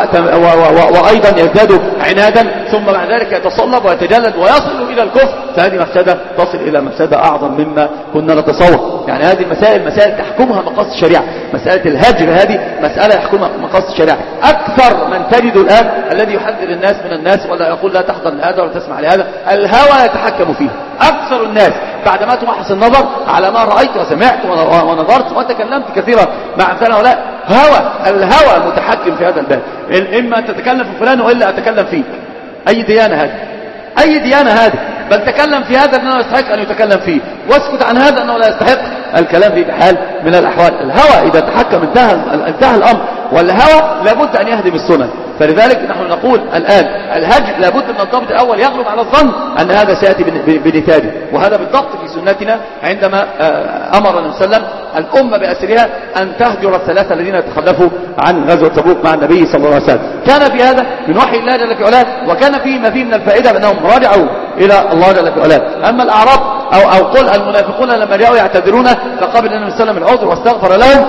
وأيضا يزداد عنادا ثم بعد ذلك يتصلب ويتجلد ويصل إلى الكفر، فهذه مفسدة تصل إلى مفسدة أعظم مما كنا نتصور. يعني هذه المسائل مسائل تحكمها مقاصد الشريعة. مسألة الهجر هذه مسألة يحكمها مقاصد الشريعة. أكثر من تجد الآن الذي يحذر الناس من الناس ولا يقول لا تحضر لهذا ولا تسمع لهذا، الهوى يتحكم فيه. أكثر الناس بعدما تمحص النظر على ما رأيت وسمعت ونظرت وتكلمت كثيرا مع أمثال هؤلاء، هوى الهوى متحكم في هذا الباب. إما تتكلم في فلان وإلا أتكلم فيك. أي ديانة هذه؟ أي ديانة هذه؟ بل تكلم في هذا أنه يستحق أن يتكلم فيه، واسكت عن هذا أنه لا يستحق الكلام فيه بحال من الأحوال. الهوى إذا تحكم انتهى, انتهى الأمر، والهوى لابد أن يهدم السنن. فلذلك نحن نقول الآن الهجر لابد من الضبط الأول يغلب على الظن أن هذا سيأتي بنتاجه، وهذا بالضبط في سنتنا عندما أمر النبي صلى الله عليه وسلم الأمة بأسرها أن تهجر الثلاثة الذين تخلفوا عن غزوة تبوك مع النبي صلى الله عليه وسلم. كان في هذا من وحي الله جل في علاه، وكان فيه ما فيه من الفائدة بأنهم رجعوا إلى الله جل في علاه. أما الأعراب أو, أو قل المنافقون لما جاءوا يعتذرون فقبل النبي صلى الله عليه وسلم العذر واستغفر لهم،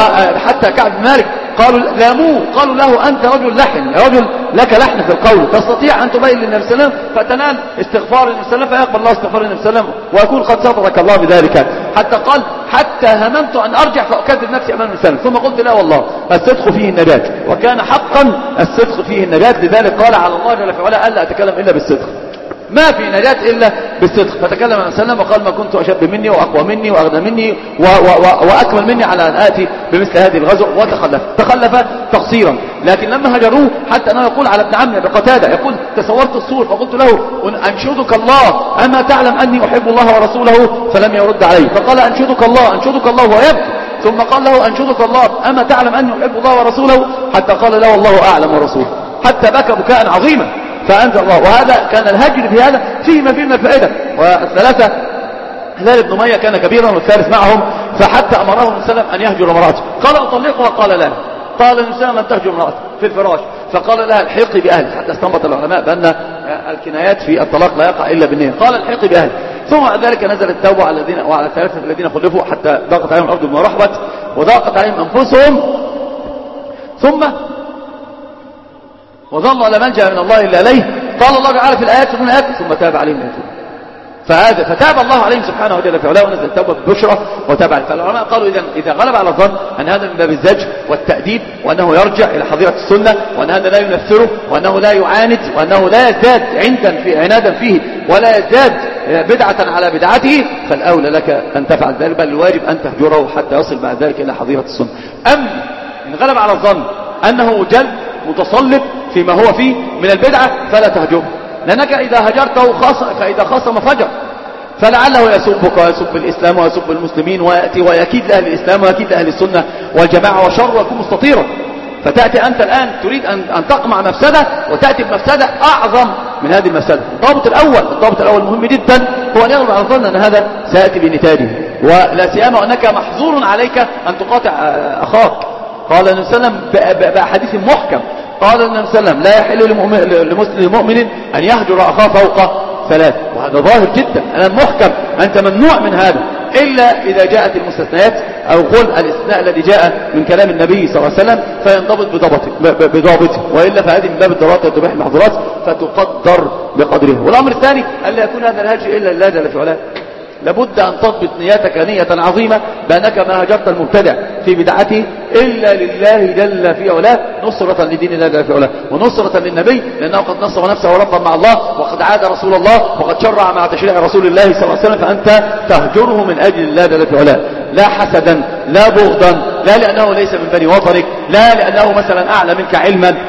وحتى كعب بن مالك قالوا لاموه قالوا له أنت رجل لحن، رجل لك لحن في القول، تستطيع أن تبين للنبي صلى الله عليه وسلم فتنال استغفار النبي صلى الله عليه وسلم فيقبل الله استغفار النبي صلى الله عليه وسلم ويكون قد سترك الله بذلك. حتى قال حتى هممت أن أرجع فأكذب نفسي أمام النبي صلى الله عليه وسلم، ثم قلت لا والله الصدق فيه النجاة، وكان حقا الصدق فيه النجاة. لذلك قال على الله جل في علاه ألا أتكلم إلا بالصدق، ما في نجاة إلا بالصدق. فتكلم عن سلم وقال ما كنت أشد مني وأقوى مني وأغنى مني و و و وأكمل مني على أن آتي بمثل هذه الغزو، وتخلف تخلف تقصيرا. لكن لما هجروه حتى أنه يقول على ابن عمي بقتادة يقول تصورت الصور فقلت له أنشدك الله أما تعلم أني أحب الله ورسوله، فلم يرد عليه فقال أنشدك الله أنشدك الله وهو يبكي، ثم قال له أنشدك الله أما تعلم أني أحب الله ورسوله، حتى قال لا والله أعلم ورسوله، حتى بكى بكاء عظيما فأنزل الله. وهذا كان الهجر في هذا فيه ما فيه من الفائدة. والثلاثة هلال بن أمية كان كبيرا والثالث معهم، فحتى أمره النبي صلى الله عليه وسلم أن يهجر امرأته، قال أطلقها قال لا، قال النبي صلى الله عليه وسلم أن تهجر امرأته في الفراش، فقال لها الحقي بأهلك، حتى استنبط العلماء بأن الكنايات في الطلاق لا يقع إلا بالنية، قال الحقي بأهلك. ثم بعد ذلك نزل التوبة على الذين وعلى الثلاثة الذين خلفوا حتى ضاقت عليهم الأرض بما رحبت وضاقت عليهم أنفسهم، ثم وظل لا ملجأ من الله إلا إليه. قال الله تعالى في الآيات ثم آيات ثم تاب عليهم يتوب، فهذا فتاب الله عليهم سبحانه وتعالى في علاه ونزل التوبة ببشرى وتاب عليه. فالعلماء قالوا إذا إذا غلب على الظن أن هذا من باب الزجر والتأديب، وأنه يرجع إلى حظيرة السنة، وأن هذا لا ينفره، وأنه لا يعاند، وأنه لا يزداد عندا في عنادا فيه ولا يزداد بدعة على بدعته، فالأولى لك أن تفعل ذلك، بل الواجب أن تهجره حتى يصل بعد ذلك إلى حظيرة السنة. أما إن غلب على الظن أنه جلد متصلب فيما هو فيه من البدعة فلا تهجره، لأنك إذا هجرته خاص فإذا خاصم فجر، فلعله يسبك ويسب الإسلام ويسب المسلمين ويأتي ويكيد لأهل الإسلام ويكيد لأهل السنة والجماعة وشر ويكون مستطيرا. فتأتي أنت الآن تريد أن, أن تقمع مفسدة وتأتي بمفسدة أعظم من هذه المفسدة. الضابط الأول الضابط الأول مهم جدا هو أن يغلب على الظن أن هذا سيأتي بنتاجه، ولا سيما أنك محظور عليك أن تقاطع أخاك. قال النبي صلى الله عليه وسلم بحديث محكم، قال النبي صلى الله عليه وسلم لا يحل لمؤمن أن يهجر أخاه فوق ثلاث، وهذا ظاهر جدا الآن محكم، أنت ممنوع من هذا إلا إذا جاءت المستثنيات أو قل الاستثناء الذي جاء من كلام النبي صلى الله عليه وسلم فينضبط بضابطه, بضابطه وإلا فهذه من باب الضرورات وتبيح المحظورات فتقدر بقدره. والأمر الثاني ألا يكون هذا الهجر إلا لله جل في علاه، لابد أن تضبط نيتك نية عظيمة بأنك ما هجرت المبتدع في بدعته إلا لله جل في علاه، نصرة لدين الله جل في علاه ونصرة للنبي، لأنه قد نصر نفسه وربا مع الله وقد عاد رسول الله وقد شرع مع تشريع رسول الله صلى الله عليه وسلم، فأنت تهجره من أجل الله جل في علاه، لا حسدا لا بغضا، لا لأنه ليس من بني وطنك، لا لأنه مثلا أعلى منك علما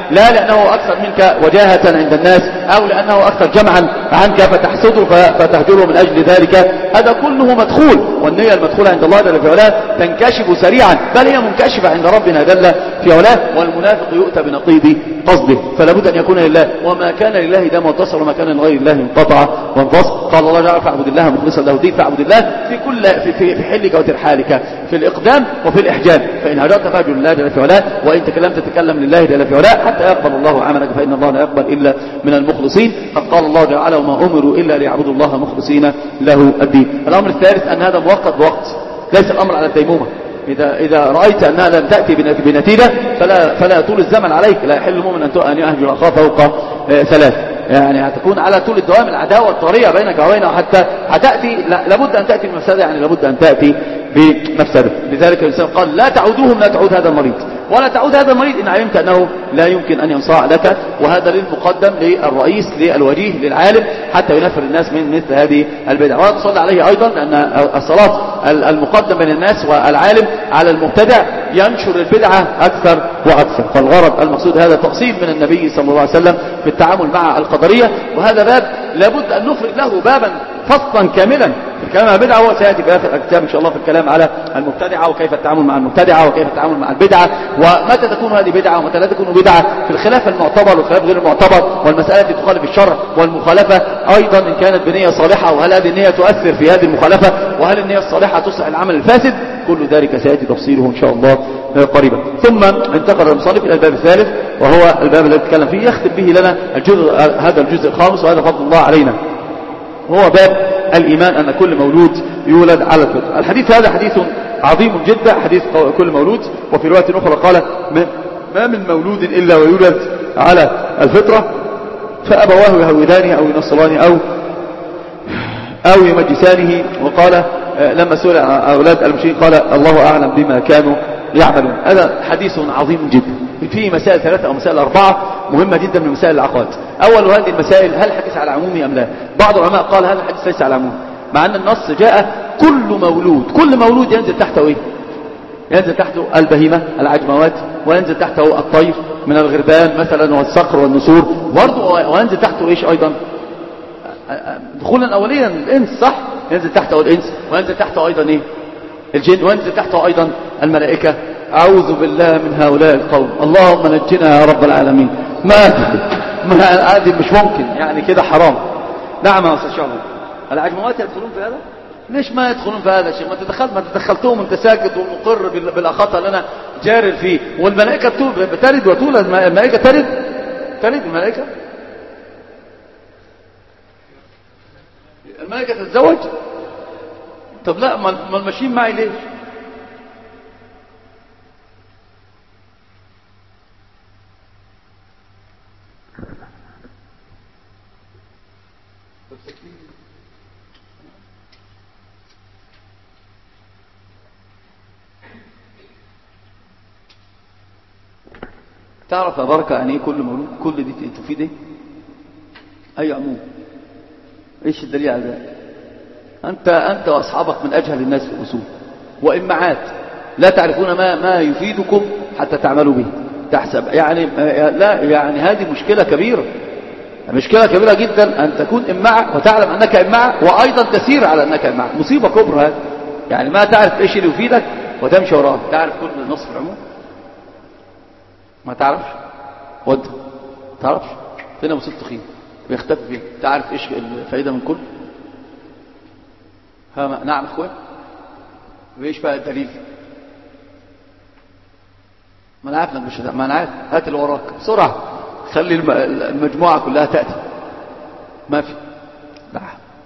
لا لأنه أكثر منك وجاهة عند الناس أو لأنه أكثر جمعا عنك فتحسده فتهجره من أجل ذلك. هذا كله مدخول، والنية المدخولة عند الله جل في علاه تنكشف سريعا، بل هي منكشفة عند ربنا جل في علاه. والمنافق يؤتى بنقيض قصده، فلا بد أن يكون لله، وما كان لله دام واتصل، وما كان لغير الله انقطع وانفصل. قال الله تعالى فاعبد الله مخلصا له الدين، فاعبد الله في كل في, في, في حلك وترحالك، في الإقدام وفي الإحجام. فإن هجرت فاهجر لله جل في علاه، وإن تكلمت تتكلم لله جل في علاه، حتى يقبل الله عملك، فإن الله لا يقبل إلا من المخلصين. قد قال الله تعالى وما أمروا إلا ليعبدوا الله مخلصين له الدين. الأمر الثالث أن هذا مؤقت بوقت، ليس الأمر على الديمومة. إذا إذا رأيت أنها لم تأتي بنتيجة فلا فلا طول الزمن عليك. لا يحل المؤمن أن يهجر أخاه فوق ثلاث، يعني هتكون على طول الدوام العداوة الطرية بينك وبينه، حتى هتأتي لابد أن تأتي بمفسدة، يعني لابد أن تأتي بمفسدة. لذلك الإنسان قال لا تعودوهم، لا تعود هذا المريض، ولا تعود هذا المريض إن علمت أنه لا يمكن أن ينصاع لك. وهذا للمقدم، للرئيس، للوجيه، للعالم، حتى ينفر الناس من مثل هذه البدع. ولا تصلي عليه أيضا، لأن الصلاة المقدم بين الناس والعالم على المبتدع ينشر البدعة أكثر وأكثر. فالغرض المقصود هذا تفصيل من النبي صلى الله عليه وسلم في التعامل مع القدرية، وهذا باب لابد أن نخرج له بابا فصلا كاملا في الكلام على البدعة، هو سيأتي في آخر الكتاب إن شاء الله في الكلام على المبتدعة، وكيف التعامل مع المبتدعة، وكيف التعامل مع البدعة، ومتى تكون هذه بدعة ومتى لا تكون بدعة، في الخلاف المعتبر والخلاف غير المعتبر، والمسألة التي تخالف الشرع، والمخالفة أيضا إن كانت بنية صالحة، وهل هذه النية تؤثر في هذه المخالفة، وهل النية الصالحة تصلح العمل الفاسد. كل ذلك سيأتي تفصيله إن شاء الله قريبا. ثم انتقل المصنف إلى الباب الثالث، وهو الباب الذي نتكلم فيه، يختم به لنا الجزء هذا الجزء الخامس، وهذا فضل الله علينا، وهو باب الإيمان أن كل مولود يولد على الفطرة. الحديث هذا حديث عظيم جدا، حديث كل مولود. وفي رواية أخرى قال ما من مولود إلا ويولد على الفطرة، فأبواه يهودانه أو ينصرانه أو أو يمجسانه. وقال لما سئل أولاد المشركين قال الله أعلم بما كانوا يعملون. هذا حديث عظيم جدا، فيه مسائل ثلاثة أو مسائل أربعة مهمة جدا من مسائل العقائد. أول هذه المسائل، هل الحديث على عمومه أم لا؟ بعض العلماء قال هذا الحديث ليس على عمومه، مع أن النص جاء كل مولود، كل مولود ينزل تحته إيه؟ ينزل تحته البهيمة العجموات، وينزل تحته الطير من الغربان مثلا والصقر والنسور برضه، وينزل تحته إيش أيضا؟ دخولا أوليا الإنس، صح؟ ينزل تحته الإنس، وينزل تحته أيضا إيه؟ الجن، وينزل تحته أيضا الملائكة. أعوذ بالله من هؤلاء القوم، اللهم نجنا يا رب العالمين. ما ما هذه مش ممكن، يعني كده حرام. نعم يا أستاذ شعبان، العجموات يدخلون في هذا؟ ليش ما يدخلون في هذا الشيء؟ ما تدخلت ما تدخلتهم وانت ساكت ومقر بالأخطاء اللي أنا جارر فيه. والملائكة ترد وتولد، الملائكة ترد ترد الملائكة الملائكة تتزوج. طب لا، ما ماشيين معي ليش؟ تعرف يا بركة يعني ايه كل مولود؟ كل دي تفيد ايه؟ اي عموم. ايش الدليل على ذلك؟ انت انت واصحابك من اجهل الناس في الاصول، وامعات لا تعرفون ما ما يفيدكم حتى تعملوا به. تحسب يعني لا، يعني هذه مشكلة كبيرة، مشكلة كبيرة جدا أن تكون إمعة وتعلم أنك إمعة، وأيضا تسير على أنك إمعة. مصيبة كبرى هذه، يعني ما تعرف إيش اللي يفيدك وتمشي وراه. تعرف كل نصف العموم؟ ما تعرفش. وانت تعرفش فين ابو ست تخين بيختفي فين؟ تعرف ايش الفائده من كل؟ ها نعم اخوان، وايش بقى الدليل؟ ما انا عارف انك مش، ما انا عارف. هات اللي وراك بسرعه، خلي المجموعه كلها تاتي. ما في. لا،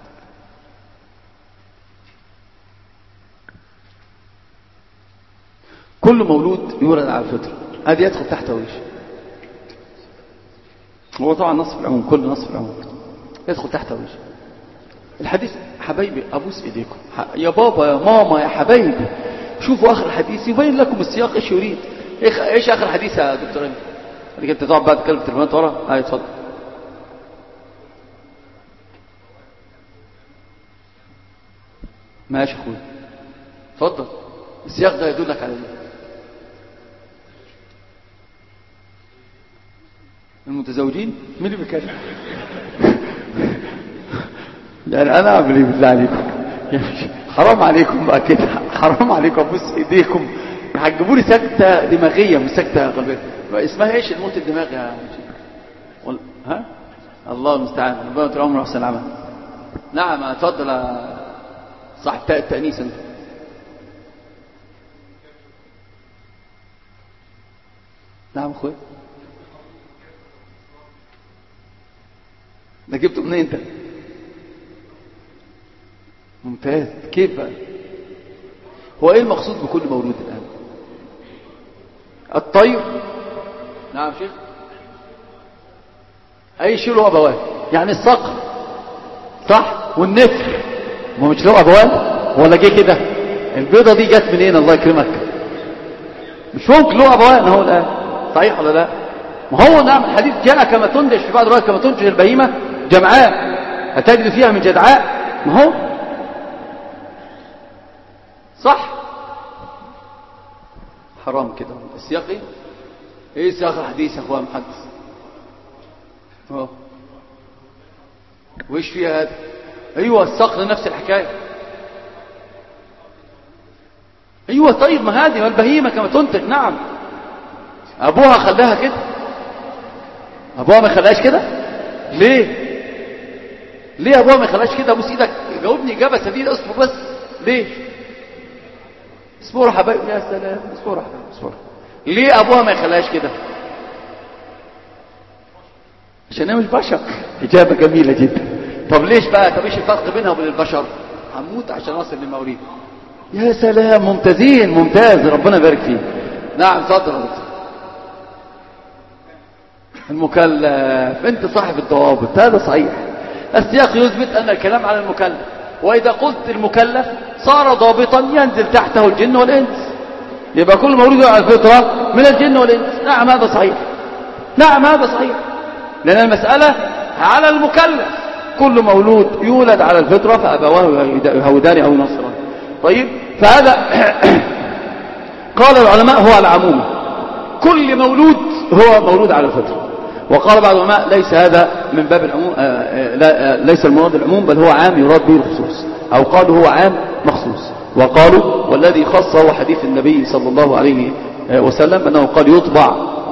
كل مولود يولد على الفطره، هذه يدخل تحته ايش؟ هو طبعا نصف العموم، كل نصف العموم يدخل تحته ايش؟ الحديث حبايبي ابوس ايديكم يا بابا يا ماما يا حبايبي، شوفوا اخر الحديث يبين لكم السياق ايش يريد. ايش اخر حديث يا دكتور انت؟ اللي كنت تقعد بعد تكلم التليفونات ورا. هاي اتفضل. ماشي يا اخويا، اتفضل. السياق ده يدلك على ايه؟ المتزوجين مين اللي بيتكلم؟ يعني انا اعمل ايه بالله عليكم؟ حرام عليكم بقى كده، حرام عليكم، ابوس ايديكم، هتجيبوا لي سكته دماغيه مش سكته قلبيه. اسمها ايش الموت الدماغي يا وال... ها الله المستعان، ربنا يطول عمره واحسن العمل. نعم اتفضل يا صاحب تاء التأنيس انت. نعم اخويا، ده جبته منين انت؟ ممتاز. كيف بقى؟ هو ايه المقصود بكل مولود الان؟ الطير. نعم شيخ. اي شيء له ابوان، يعني الصقر صح والنفر ما مش له ابوان ولا جه كده؟ البيضه دي جت منين الله يكرمك؟ مش ممكن له ابوان اهو الان، صحيح ولا لا؟ ما هو نعم الحديث جاء كما تنتج في بعض الروايات كما تنتج البهيمه جمعاء هتجد فيها من جدعاء. ما هو صح. حرام كده. السياق ايه؟ ايه سياق الحديث يا اخوان محدث؟ اه وإيش فيها هذا؟ أيوة الصقر نفس الحكاية. أيوة طيب ما هذه البهيمة كما تنتج. نعم أبوها خلاها كده، أبوها ما خلاش كده ليه؟ ليه أبوها ما خلاش كده؟ أبوس إيدك جاوبني إجابة سديدة اصبر بس. ليه؟ اصبر حبايبي يا سلام اصبر حبايبي اصبر. ليه أبوها ما يخلاش كده؟ عشان هي مش بشر. إجابة جميلة جدا. طب ليش بقى؟ طب ايش الفرق بينها وبين البشر؟ هموت عشان اصل للمواليد. يا سلام ممتازين ممتاز ربنا يبارك فيك. نعم اتفضل. المكلف انت صاحب الضوابط هذا صحيح. السياق يثبت ان الكلام على المكلف، واذا قلت المكلف صار ضابطا ينزل تحته الجن والانس، يبقى كل مولود على الفطره من الجن والانس. نعم هذا صحيح. نعم هذا صحيح، لان المساله على المكلف. كل مولود يولد على الفطرة فأبواه يهودان أو ينصران. طيب فهذا قال العلماء هو على عمومه، كل مولود هو مولود على الفطرة. وقال بعض العلماء ليس هذا من باب العموم، ليس المراد العموم بل هو عام يراد به الخصوص، أو قالوا هو عام مخصوص. وقالوا والذي خص هو حديث النبي صلى الله عليه وسلم أنه قال يطبع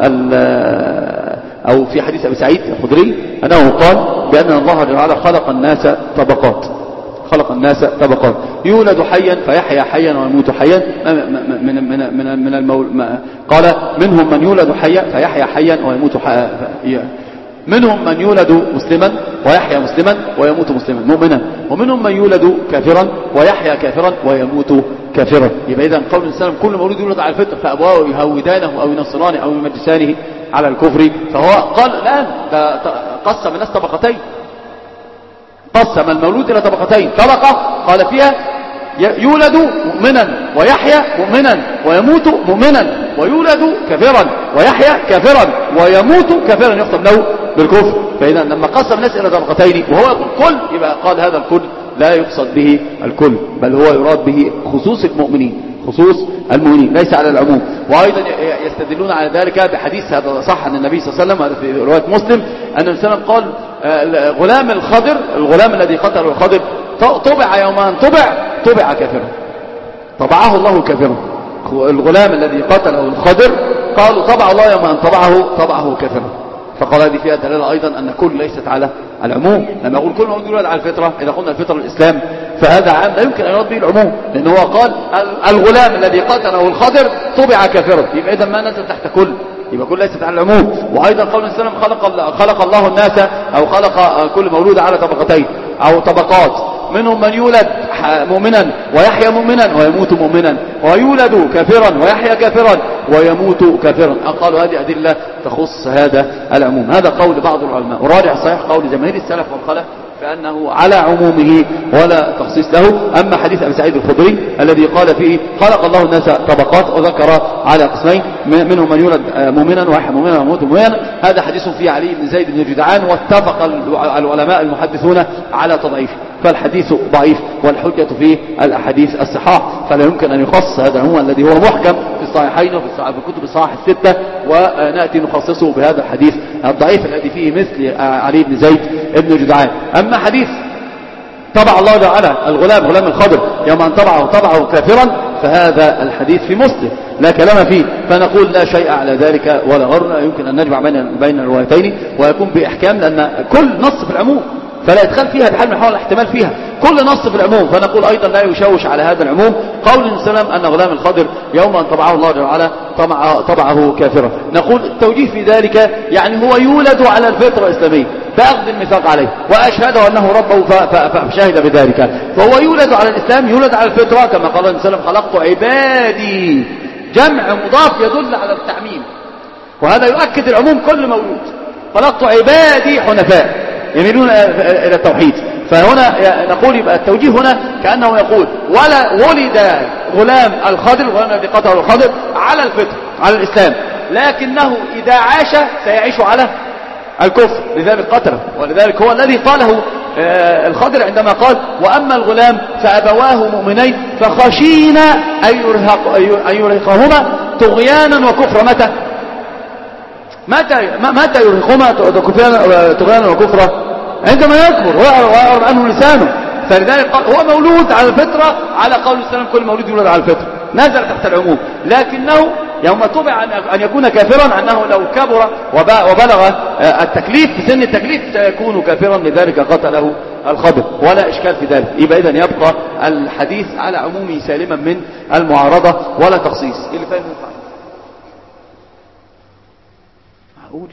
أو في حديث أبي سعيد الخدري أنه قال بأن الله جل وعلا خلق الناس طبقات، خلق الناس طبقات، يولد حيا فيحيا حيا ويموت حيا. من من من من المول قال منهم من يولد حيا فيحيا حيا ويموت حيا، منهم من يولد مسلما ويحيا مسلما ويموت مسلما مؤمنا، ومنهم من يولد كافرا ويحيا كافرا ويموت كافرا. يبقى إذا قول الإسلام كل مولود يولد على الفطر فأبواه يهودانه أو ينصرانه أو يمجسانه على الكفر. فهو قال الآن قسم الناس طبقتين، قسم المولود إلى طبقتين. طبقة قال فيها يولد مؤمنا ويحيا مؤمنا ويموت مؤمنا، ويولد كافرا ويحيا كافرا ويموت كافرا يختم له بالكفر. فإذا لما قسم الناس إلى طبقتين وهو يقول كل، يبقى قال هذا الكل لا يقصد به الكل بل هو يراد به خصوص المؤمنين، خصوص المؤمنين ليس على العموم. وأيضا يستدلون على ذلك بحديث هذا صح عن النبي صلى الله عليه وسلم في رواية مسلم أن النبي صلى الله عليه وسلم قال غلام الخضر، الغلام الذي قتله الخضر طبع يوما طبع طبع كافرا، طبعه الله كافرا. الغلام الذي قتله الخضر قالوا طبع الله يوما طبعه طبعه كافرا. فقال هذه فيها دلالة أيضا أن كل ليست على العموم. لما أقول كل مولود يولد على الفطرة، إذا قلنا الفطرة الإسلام فهذا عام لا يمكن أن يرد به العموم، لأنه هو قال الغلام الذي قتله الخضر طبع كافرا، يبقى إذا ما نزل تحت كل، يبقى كل ليست على العموم. وأيضا قول النبي صلى الله عليه وسلم خلق خلق الله الناس أو خلق كل مولود على طبقتين أو طبقات، منهم من يولد مؤمنا ويحيا مؤمنا ويموت مؤمنا، ويولد كافرا ويحيا كافرا ويموت كافرا. قالوا هذه أدلة تخص هذا العموم. هذا قول بعض العلماء، وراجع صحيح قول جماهير السلف والخلف فأنه على عمومه ولا تخصيص له. أما حديث أبي سعيد الخدري الذي قال فيه خلق الله الناس طبقات وذكر على قسمين منهم من يولد مؤمنا ويحيا مؤمنا ويموت مؤمنا، هذا حديث فيه علي بن زيد بن جدعان، واتفق العلماء المحدثون على تضعيفه. فالحديث ضعيف والحجة في الأحاديث الصحاح، فلا يمكن أن يخص هذا العموم الذي هو محكم في الصحيحين وفي الكتب الصحاح الستة، ونأتي نخصصه بهذا الحديث الضعيف الذي فيه مثل علي بن زيد بن جدعان. أما حديث طبع الله تعالى الغلام غلام الخضر يوم أن طبعه طبعه كافرا، فهذا الحديث في مسلم لا كلام فيه، فنقول لا شيء على ذلك ولا غير، يمكن أن نجمع بين بين الروايتين ويكون بإحكام، لأن كل نص في العموم فلا يدخل فيها بحال من حول الاحتمال فيها، كل نص في العموم، فنقول أيضا لا يشوش على هذا العموم قول النبي صلى الله عليه وسلم أن غلام الخضر يوم أن طبعه الله تعالى طبعه, طبعه كافرا. نقول التوجيه في ذلك يعني هو يولد على الفطرة الإسلامية فأخذ الميثاق عليه وأشهد أنه ربه فشهد بذلك، فهو يولد على الإسلام، يولد على الفطرة، كما قال النبي صلى الله عليه وسلم خلقت عبادي، جمع مضاف يدل على التعميم، وهذا يؤكد العموم كل مولود، خلقت عبادي حنفاء يميلون إلى التوحيد. فهنا نقول يبقى التوجيه هنا كأنه يقول ولا ولد غلام الخضر الغلام الذي قتله الخضر على الفطر على الإسلام، لكنه إذا عاش سيعيش على الكفر، لذلك قتله، ولذلك هو الذي قاله الخضر عندما قال وأما الغلام فأبواه مؤمنين فخشينا أن يرهق أن يرهقهما طغيانا وكفرا. متى متى متى يرهقهما طغيانا وكفرا؟ عندما يكبر ويعرض عنه لسانه. فلذلك هو مولود على الفطرة على قول السلام كل مولود يولد على الفطرة، نزل تحت العموم، لكنه يوم طبع أن يكون كافرا أنه لو كبر وبلغ التكليف في سن التكليف سيكون كافرا، لذلك قتله الخضر ولا إشكال في ذلك. يبقى إذن يبقى الحديث على عمومه سالما من المعارضة ولا تخصيص. إيه اللي فاهم ينفع؟ معقول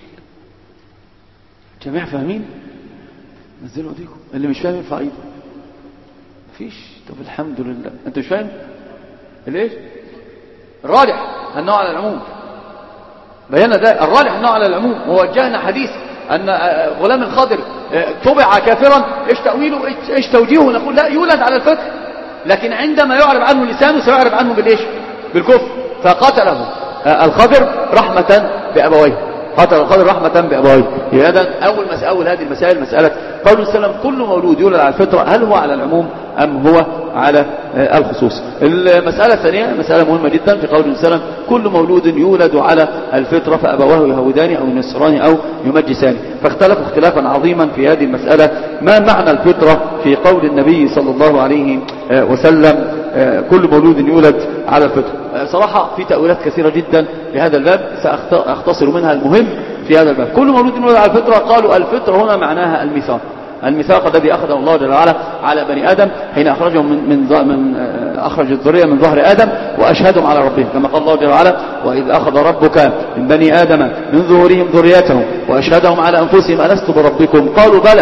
جميع فاهمين؟ نزلوا ايديكم. اللي مش فاهم يرفع ايده. مفيش. طب الحمد لله. انت مش فاهم ليش؟ الراجح انه على العموم، بينا ده الراجح انه على العموم، ووجهنا حديث ان غلام الخضر طبع كافرا، ايش تاويله ايش توجيهه؟ نقول لا، يولد على الفطر، لكن عندما يعرب عنه لسانه سيعرب عنه بالايش؟ بالكفر، فقتله الخضر رحمه بابويه، قتل الخضر رحمة بأبويه. إذن أول مسألة أول هذه المسائل مسألة قول السلام كل مولود يولد على الفطرة، هل هو على العموم أم هو على الخصوص؟ المسألة الثانية مسألة مهمة جدا في قول السلام كل مولود يولد على الفطرة فأبواه يهودان أو ينصران أو يمجسان، فاختلفوا اختلافا عظيما في هذه المسألة. ما معنى الفطرة في قول النبي صلى الله عليه وسلم كل مولود يولد على الفطرة؟ صراحة في تأويلات كثيرة جدا لهذا الباب، سأختصر منها المهم في هذا الباب. كل مولود يولد على الفطرة، قالوا الفطرة هنا معناها الميثاق، الميثاق الذي أخذه الله جل وعلا على بني آدم حين أخرجهم من من من أخرج الذرية من ظهر آدم وأشهدهم على ربهم، كما قال الله جل وعلا وإذ أخذ ربك من بني آدم من ظهورهم ذريتهم وأشهدهم على أنفسهم ألست بربكم قالوا بلى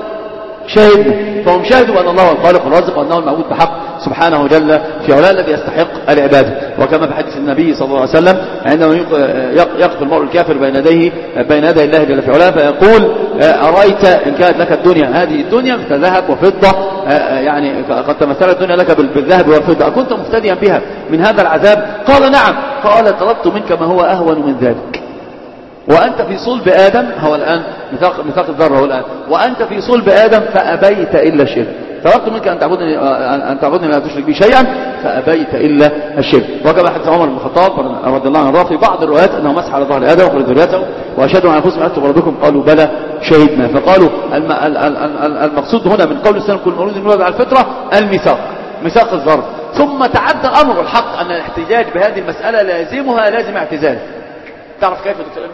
شهدنا، فهم شهدوا بأن الله هو الخالق الرازق وأنه المعبود بحق سبحانه جل في علاه الذي يستحق العبادة. وكما في حديث النبي صلى الله عليه وسلم عندما يقف المرء الكافر بين يديه بين يدي الله جل في علاه فيقول أرأيت إن كانت لك الدنيا هذه الدنيا كذهب وفضة، يعني قد تمثلت الدنيا لك بالذهب والفضة، أكنت مفتديا بها من هذا العذاب؟ قال نعم. قال طلبت منك ما هو أهون من ذلك، وأنت في صلب آدم، هو الآن ميثاق ميثاق الذرة هو الآن، وأنت في صلب آدم فأبيت إلا الشرك، طلبت منك أن تعبدني أن تعبدني لا تشرك بي شيئا فأبيت إلا الشرك. وكما حديث عمر بن الخطاب رضي الله عنه في بعض الروايات أنه مسح على ظهر آدم وخرج ذريته وأشهدوا على أنفسهم ألست بربكم قالوا بلى شهدنا. فقالوا المقصود هنا من قول السلام كل مولود يولد على الفطرة الميثاق، ميثاق الذرة. ثم تعدى الأمر، الحق أن الاحتجاج بهذه المسألة لازمها لازم اعتزال. تعرف كيف تتكلم؟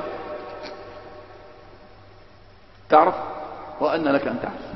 تعرف وأن لك أن تعرف،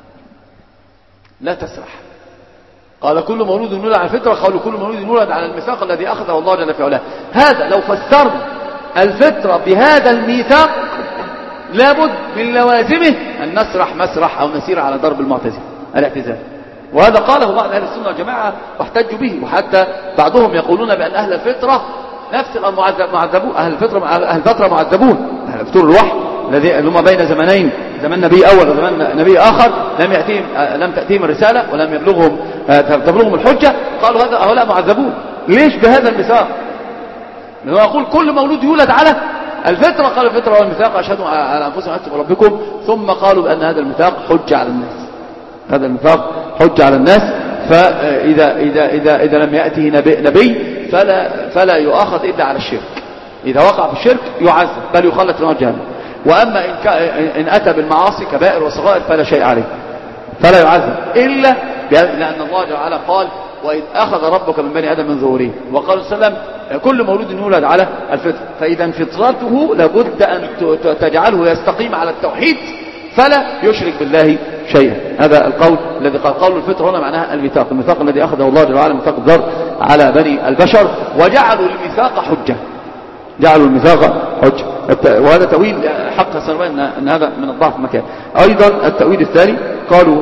لا تسرح. قال كل مولود يولد على الفطرة، قالوا كل مولود يولد على الميثاق الذي أخذه الله جل في علاه. هذا لو فسرنا الفطرة بهذا الميثاق لابد من لوازمه أن نسرح مسرح أو نسير على ضرب المعتزلة الاعتزال، وهذا قاله بعض أهل السنة والجماعة واحتجوا به. وحتى بعضهم يقولون بأن أهل الفطرة نفس المعذبون، أهل الفطرة أهل الفطرة معذبون، أهل فطور الوحي الذي هم بين زمنين، زمن نبي أول وزمن نبي آخر لم يأتيهم لم تأتيهم الرسالة ولم يبلغهم تبلغهم الحجة، قالوا هذا هؤلاء معذبون. ليش بهذا الميثاق؟ هو يقول كل مولود يولد على الفطرة، قال الفطرة والميثاق أشهدوا على أنفسهم ألست بربكم، ثم قالوا بأن هذا الميثاق حجة على الناس. هذا النفاق حجة على الناس. فإذا إذا إذا إذا لم يأته نبي, نبي فلا فلا يؤاخذ إلا على الشرك. إذا وقع في الشرك يعذب بل يخلد في نار جهنم. وأما إن, إن أتى بالمعاصي كبائر وصغائر فلا شيء عليه، فلا يعذب إلا لأن الله تعالى قال وإذ أخذ ربك من بني آدم من ظهورهم، وقال صلى الله عليه وسلم كل مولود يولد على الفطر، فإذا فطرته لابد أن تجعله يستقيم على التوحيد فلا يشرك بالله شيئا. هذا القول الذي قال قول الفطر هنا معناها الميثاق، الميثاق الذي أخذه الله جل وعلا ميثاق الذر على بني البشر، وجعلوا الميثاق حجة، جعلوا الميثاق حجة. وهذا تأويل حق سنبين أن هذا من الضعف مكان. أيضا التأويل الثاني قالوا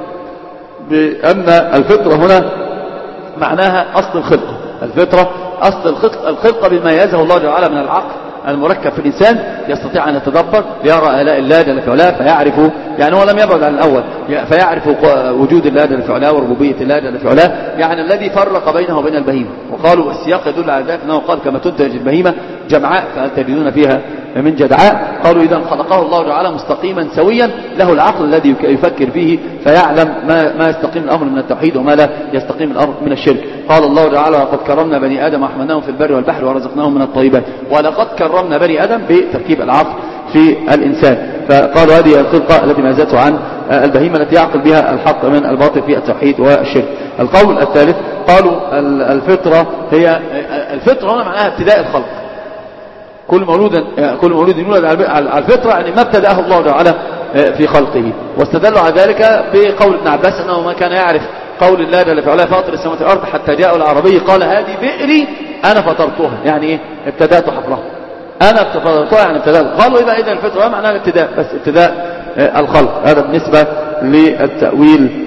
بأن الفطرة هنا معناها أصل الخلقة، الفطرة أصل الخلقة, الخلقة بما يزه الله جل وعلا من العقل المركب في الإنسان، يستطيع أن يتدبر ليرى آلاء الله جل في علاه فيعرف، يعني هو لم يبعد عن الأول، فيعرف وجود الله جل في علاه وربوبية الله جل في علاه، يعني الذي فرق بينه وبين البهيمة. وقالوا السياق يدل على ذلك أنه قال كما تنتج البهيمة جمعاء فهل تجدون فيها من جدعاء. قالوا إذا خلقه الله تعالى مستقيما سويا له العقل الذي يفكر فيه فيعلم ما, ما يستقيم الأمر من التوحيد وما لا يستقيم الأمر من الشرك. قال الله تعالى وقد كرمنا بني آدم وحملناهم في البر والبحر ورزقناهم من الطيبات، ولقد كرمنا بني آدم بتركيب العقل في الإنسان. فقالوا هذه الخلقة التي ميزته عن البهيمة التي يعقل بها الحق من الباطل في التوحيد والشرك. القول الثالث قالوا الفطرة هي الفطرة هنا معناها ابتداء الخلق، كل مولود كل مولود يولد على الفطرة، يعني ما ابتدأه الله تعالى في خلقه. واستدلوا على ذلك بقول ابن عباس أنه ما كان يعرف قول الله جل في علاه فاطر السماوات والأرض حتى جاء العربي قال هذه بئري أنا فطرتها، يعني إيه ابتدأت حفرها، أنا فطرتها يعني ابتدأت. قالوا إذا إذا الفطرة معناها الابتداء، بس ابتداء الخلق. هذا بالنسبة للتأويل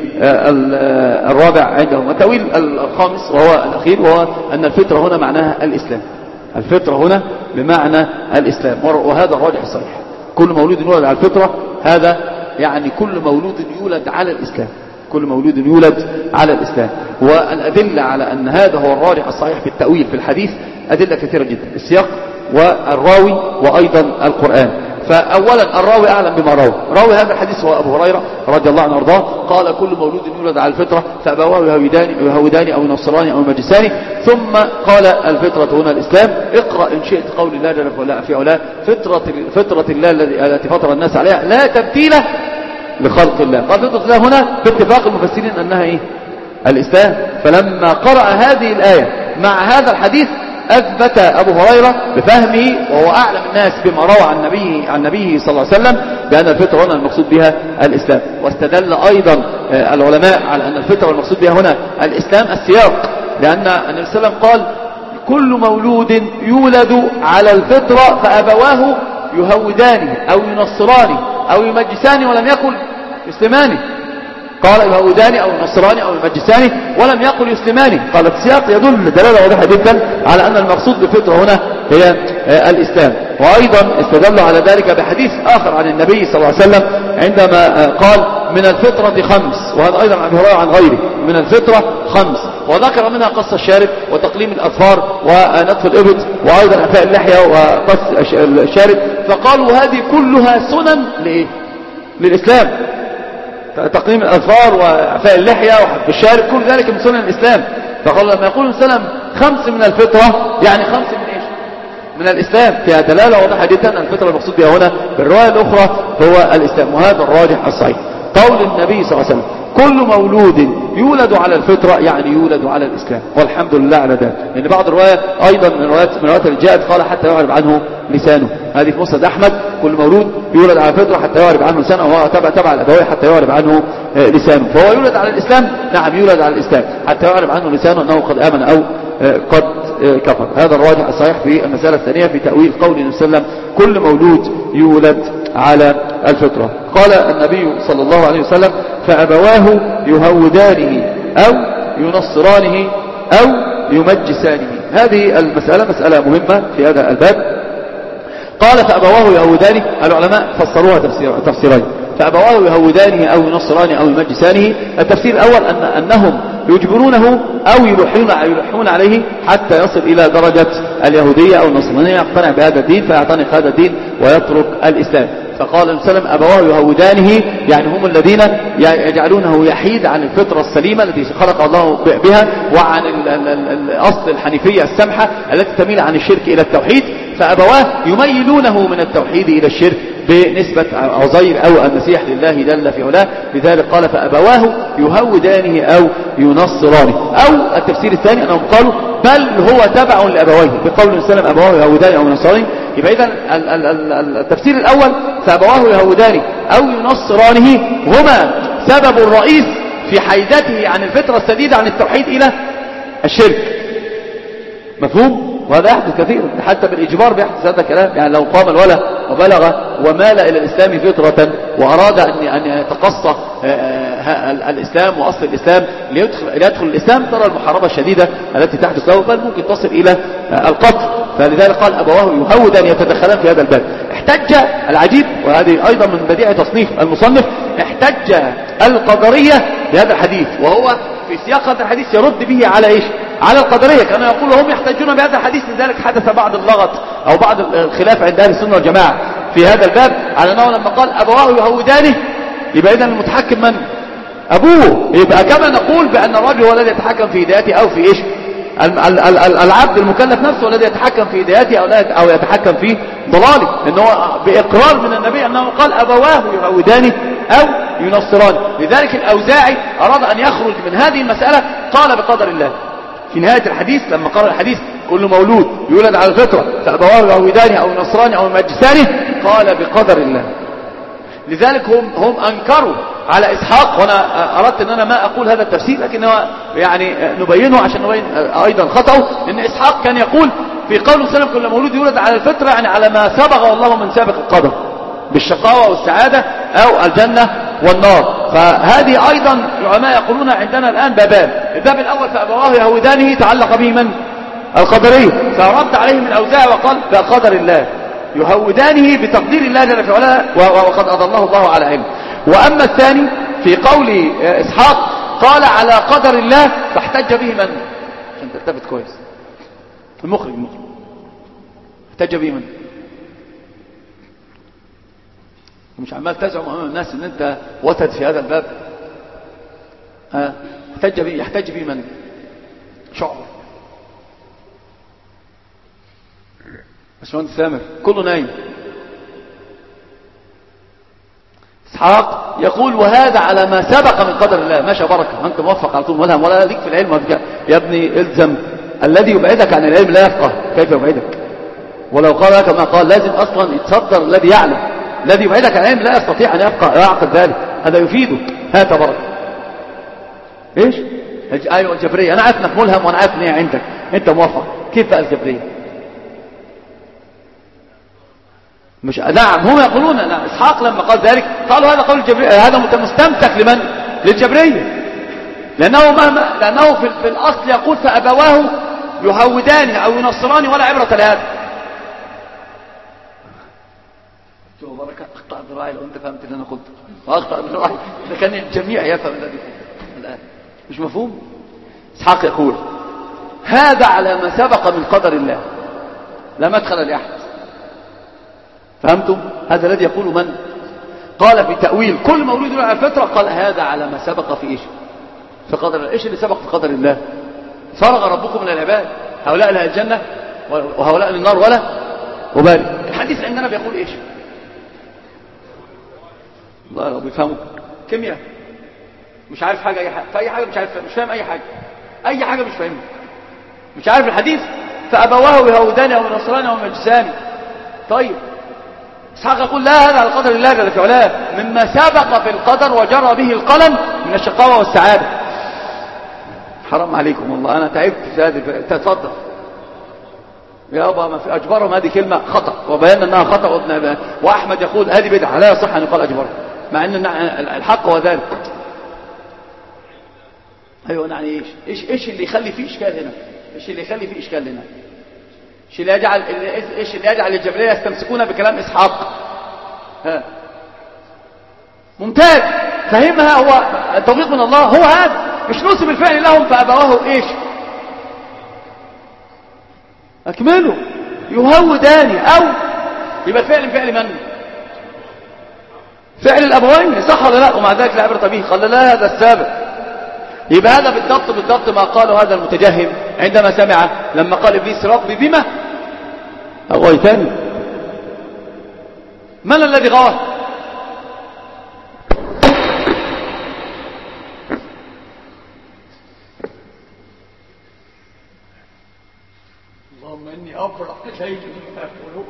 الرابع عندهم. التأويل الخامس وهو الأخير وهو أن الفطرة هنا معناها الإسلام، الفطرة هنا بمعنى الإسلام، وهذا الراجح الصحيح. كل مولود يولد على الفطرة، هذا يعني كل مولود يولد على الإسلام، كل مولود يولد على الإسلام. والأدلة على أن هذا هو الراجح الصحيح في التأويل في الحديث أدلة كثيرة جدا، السياق والراوي وأيضا القرآن. فأولا الراوي أعلم بما روى، راوي هذا الحديث هو أبو هريرة رضي الله عنه وارضاه قال كل مولود يولد على الفطرة فأبواه يهودان أو ينصران أو يمجسان، ثم قال الفطرة هنا الإسلام. اقرأ إن شئت قول الله جل في علاه فطرة, فطرة الله التي فطر الناس عليها لا تبديل لخلق الله. قال فطرة الله هنا باتفاق المفسرين أنها إيه؟ الإسلام. فلما قرأ هذه الآية مع هذا الحديث أثبت أبو هريرة بفهمه وهو أعلم الناس بما روى عن نبيه عن نبيه صلى الله عليه وسلم بأن الفطرة هنا المقصود بها الإسلام. واستدل أيضا العلماء على أن الفطرة المقصود بها هنا الإسلام السياق، لأن النبي صلى الله عليه وسلم قال كل مولود يولد على الفطرة فأبواه يهودانه أو ينصرانه أو يمجسانه ولم يقل يسلمانه. قال يهوداني أو نصراني أو المجساني ولم يقل يسلماني. قال السياق يدل دلالة واضحة جدا على أن المقصود بالفطرة هنا هي الإسلام. وأيضا استدلوا على ذلك بحديث آخر عن النبي صلى الله عليه وسلم عندما قال من الفطرة خمس، وهذا أيضا عن هريرة عن غيره، من الفطرة خمس، وذكر منها قص الشارب وتقليم الأظفار ونتف الإبط وأيضا إعفاء اللحية وقص الشارب. فقالوا هذه كلها سنن لإيه؟ للإسلام، تقليم الأظفار وإعفاء اللحية وحب الشارب كل ذلك من سنن الإسلام. فقالوا لما يقول السلام خمس من الفطرة يعني خمس من إيش؟ من الإسلام. فيها دلالة واضحة جدا أن الفطرة المقصود بها هنا بالرواية الأخرى هو الإسلام، وهذا الراجح الصحيح. قول النبي صلى الله عليه وسلم كل مولود يولد على الفطرة يعني يولد على الإسلام، والحمد لله على ذلك. لأن يعني بعض الروايات أيضا من الروايات من الروايات اللي جاءت قال حتى يعرب عنه لسانه، هذه في مسند أحمد كل مولود يولد على الفطرة حتى يعرب عنه لسانه، وهو تبع تبع الأبوي حتى يعرب عنه لسانه. فهو يولد على الإسلام، نعم يولد على الإسلام حتى يعرب عنه لسانه أنه قد آمن أو قد كفر. هذا الراجح الصحيح في المسألة الثانية في تأويل قول النبي صلى الله عليه وسلم كل مولود يولد على الفطرة. قال النبي صلى الله عليه وسلم فأبواه يهودانه أو ينصرانه أو يمجسانه. هذه المسألة مسألة مهمة في هذا الباب. قال فأبواه يهودانه، العلماء فسروها تفسير تفسيرين، فأبواه يهودانه أو ينصرانه أو يمجسانه. التفسير الأول أن أنهم يجبرونه أو يلحون يلحون عليه حتى يصل إلى درجة اليهودية أو النصرانية، يقتنع بهذا الدين فيعتنق هذا الدين ويترك الإسلام. فقال النبي صلى الله عليه وسلم أبواه يهودانه، يعني هم الذين يجعلونه يحيد عن الفطرة السليمة التي خلق الله بها وعن الأصل الحنيفية السمحة التي تميل عن الشرك إلى التوحيد، فأبواه يميلونه من التوحيد إلى الشرك بنسبة عزير أو المسيح لله جل في علاه. لذلك قال فأبواه يهودانه أو ينصرانه. أو التفسير الثاني أنهم قالوا بل هو تبع لأبويه، بقول النبي صلى الله عليه وسلم أبواه يهودانه أو ينصرانه. يبقى إذن التفسير الأول فأبواه يهودانه أو ينصرانه هما سبب الرئيس في حيدته عن الفطرة السديدة عن التوحيد إلى الشرك. مفهوم؟ وهذا يحدث كثيرا، حتى بالإجبار بيحدث هذا الكلام. يعني لو قام الولد وبلغ ومال إلى الإسلام فطرة وأراد أن يتقصى الإسلام وأصل الإسلام ليدخل, ليدخل الإسلام، ترى المحاربة الشديدة التي تحدث له، بل ممكن تصل إلى القتل. فلذلك قال أبواه يهود أن يتدخلان في هذا الباب. احتج العجيب، وهذه أيضا من بديع تصنيف المصنف، احتج القدرية بهذا الحديث، وهو في سياق هذا الحديث يرد به على إيش؟ على القدرية. كانوا يقولوا هم يحتجون بهذا الحديث، لذلك حدث بعض اللغط أو بعض الخلاف عند أهل السنة والجماعة في هذا الباب، على أنه لما قال أبواه يهودانه يبقى إذن المتحكم من؟ أبوه. يبقى كما نقول بأن الرجل هو الذي يتحكم في هدايته أو في إيش؟ العبد المكلف نفسه الذي يتحكم في هدايته أو يتحكم في ضلاله، لأنه بإقرار من النبي أنه قال أبواه يهودانه أو ينصرانه. لذلك الأوزاعي أراد أن يخرج من هذه المسألة، قال بقدر الله في نهاية الحديث لما قال الحديث كل مولود يولد على الفطرة فأبواه يهودانه أو ينصرانه أو يمجسانه، قال بقدر الله. لذلك هم, هم أنكروا على إسحاق، وأنا أردت أن أنا ما أقول هذا التفسير لكن هو يعني نبينه عشان نبين أيضا خطأه، لأن إسحاق كان يقول في قوله سلم كل مولود يولد على الفطرة، يعني على ما سبق الله من سابق القدر بالشقاوة والسعادة أو الجنة والنار. فهذه أيضا العلماء يقولون عندنا الآن بابان. الباب الأول فأبواه يهودانه تعلق به من؟ القدرية، فرد عليهم الأوزاع وقال بقدر الله يهودانه بتقدير الله جل وعلا وقد أضله الله على علم. وأما الثاني في قول إسحاق قال على قدر الله، فاحتج به من؟ عشان تلتفت كويس، المخرج المخرج احتج به من؟ مش عمال تزعم أمام الناس ان انت وتد في هذا الباب. ها احتج به، يحتج به من؟ شعبة، باشمهندس سامر، كله نايم. إسحاق يقول وهذا على ما سبق من قدر الله. ماشي بركة، أنت موفق على طول ملهم ولا ليك في العلم. يا ابني الزم، الذي يبعدك عن العلم لا يفقه، كيف يبعدك؟ ولو قال لك ما قال لازم أصلا يتصدر الذي يعلم. الذي يبعدك عن العلم لا يستطيع أن يفقه يعقد ذلك، هذا يفيدك. هات بركة. إيش؟ أيوة الجبرية، أنا عارف أنك ملهم وأنا عارف أن هي عندك، أنت موفق. كيف بقى الجبرية؟ مش نعم هم يقولون نعم. إسحاق لما قال ذلك قالوا هذا قول الجبرية، هذا مستمسك لمن؟ للجبرية، لأنه مهما لأنه في, في الأصل يقول فأبواه يهودان أو ينصران ولا عبرة لهذا. شو بركة أخطأ ذراعي لو أنت فهمت اللي أنا قلته، وأخطأ ذراعي إذا كان الجميع يفهم الذي قلته الآن. مش مفهوم؟ إسحاق يقول هذا على ما سبق من قدر الله لا مدخل لأحد. فهمتم؟ هذا الذي يقول من؟ قال في تأويل كل مولود على الفطرة، قال هذا على ما سبق في إيش؟ في قدر الله. إيش اللي سبق في قدر الله؟ فرغ ربكم من العباد، هؤلاء لها الجنة وهؤلاء للنار ولا وبالي. الحديث عندنا بيقول إيش؟ الله رب يفهمك كيمياء، مش عارف حاجة أي حاجة في أي حاجة، مش عارف، مش فاهم أي حاجة، أي حاجة مش فاهمها، مش عارف الحديث فأبواه يهودان أو ينصران أو مجسان. طيب إسحاق يقول لا، هذا على قدر الله جل في علاه مما سبق في القدر وجرى به القلم من الشقاوة والسعادة. حرام عليكم والله، أنا تعبت في هذه. تتفضل يا أبا، ما في أجبرهم، هذه كلمة خطأ وبيان أنها خطأ. وأحمد يقول هذه بدعة لا يصح أن يقال أجبرهم، مع أن الحق هو ذلك. أيوة يعني إيش إيش إيش اللي يخلي فيه إشكال هنا؟ إيش اللي يخلي فيه إشكال هنا؟ إيش اللي يجعل إيش اللي يجعل الجبرية يستمسكون بكلام إسحاق؟ ها ممتاز، فهمها، هو التوفيق من الله، هو هذا. مش نوسب الفعل لهم فأبواه إيش؟ أكملوا يهوداني، أو يبقى الفعل فعل من؟ فعل الأبوين صح ولا لا؟ ومع ذلك لا عبرة به. قال لا هذا السابق. يبقى هذا بالضبط بالضبط ما قاله هذا المتجهم عندما سمع لما قال إبليس ربي بما أغويتني. من الذي غوى؟ اللهم إني أفرح شيء مما يقولون.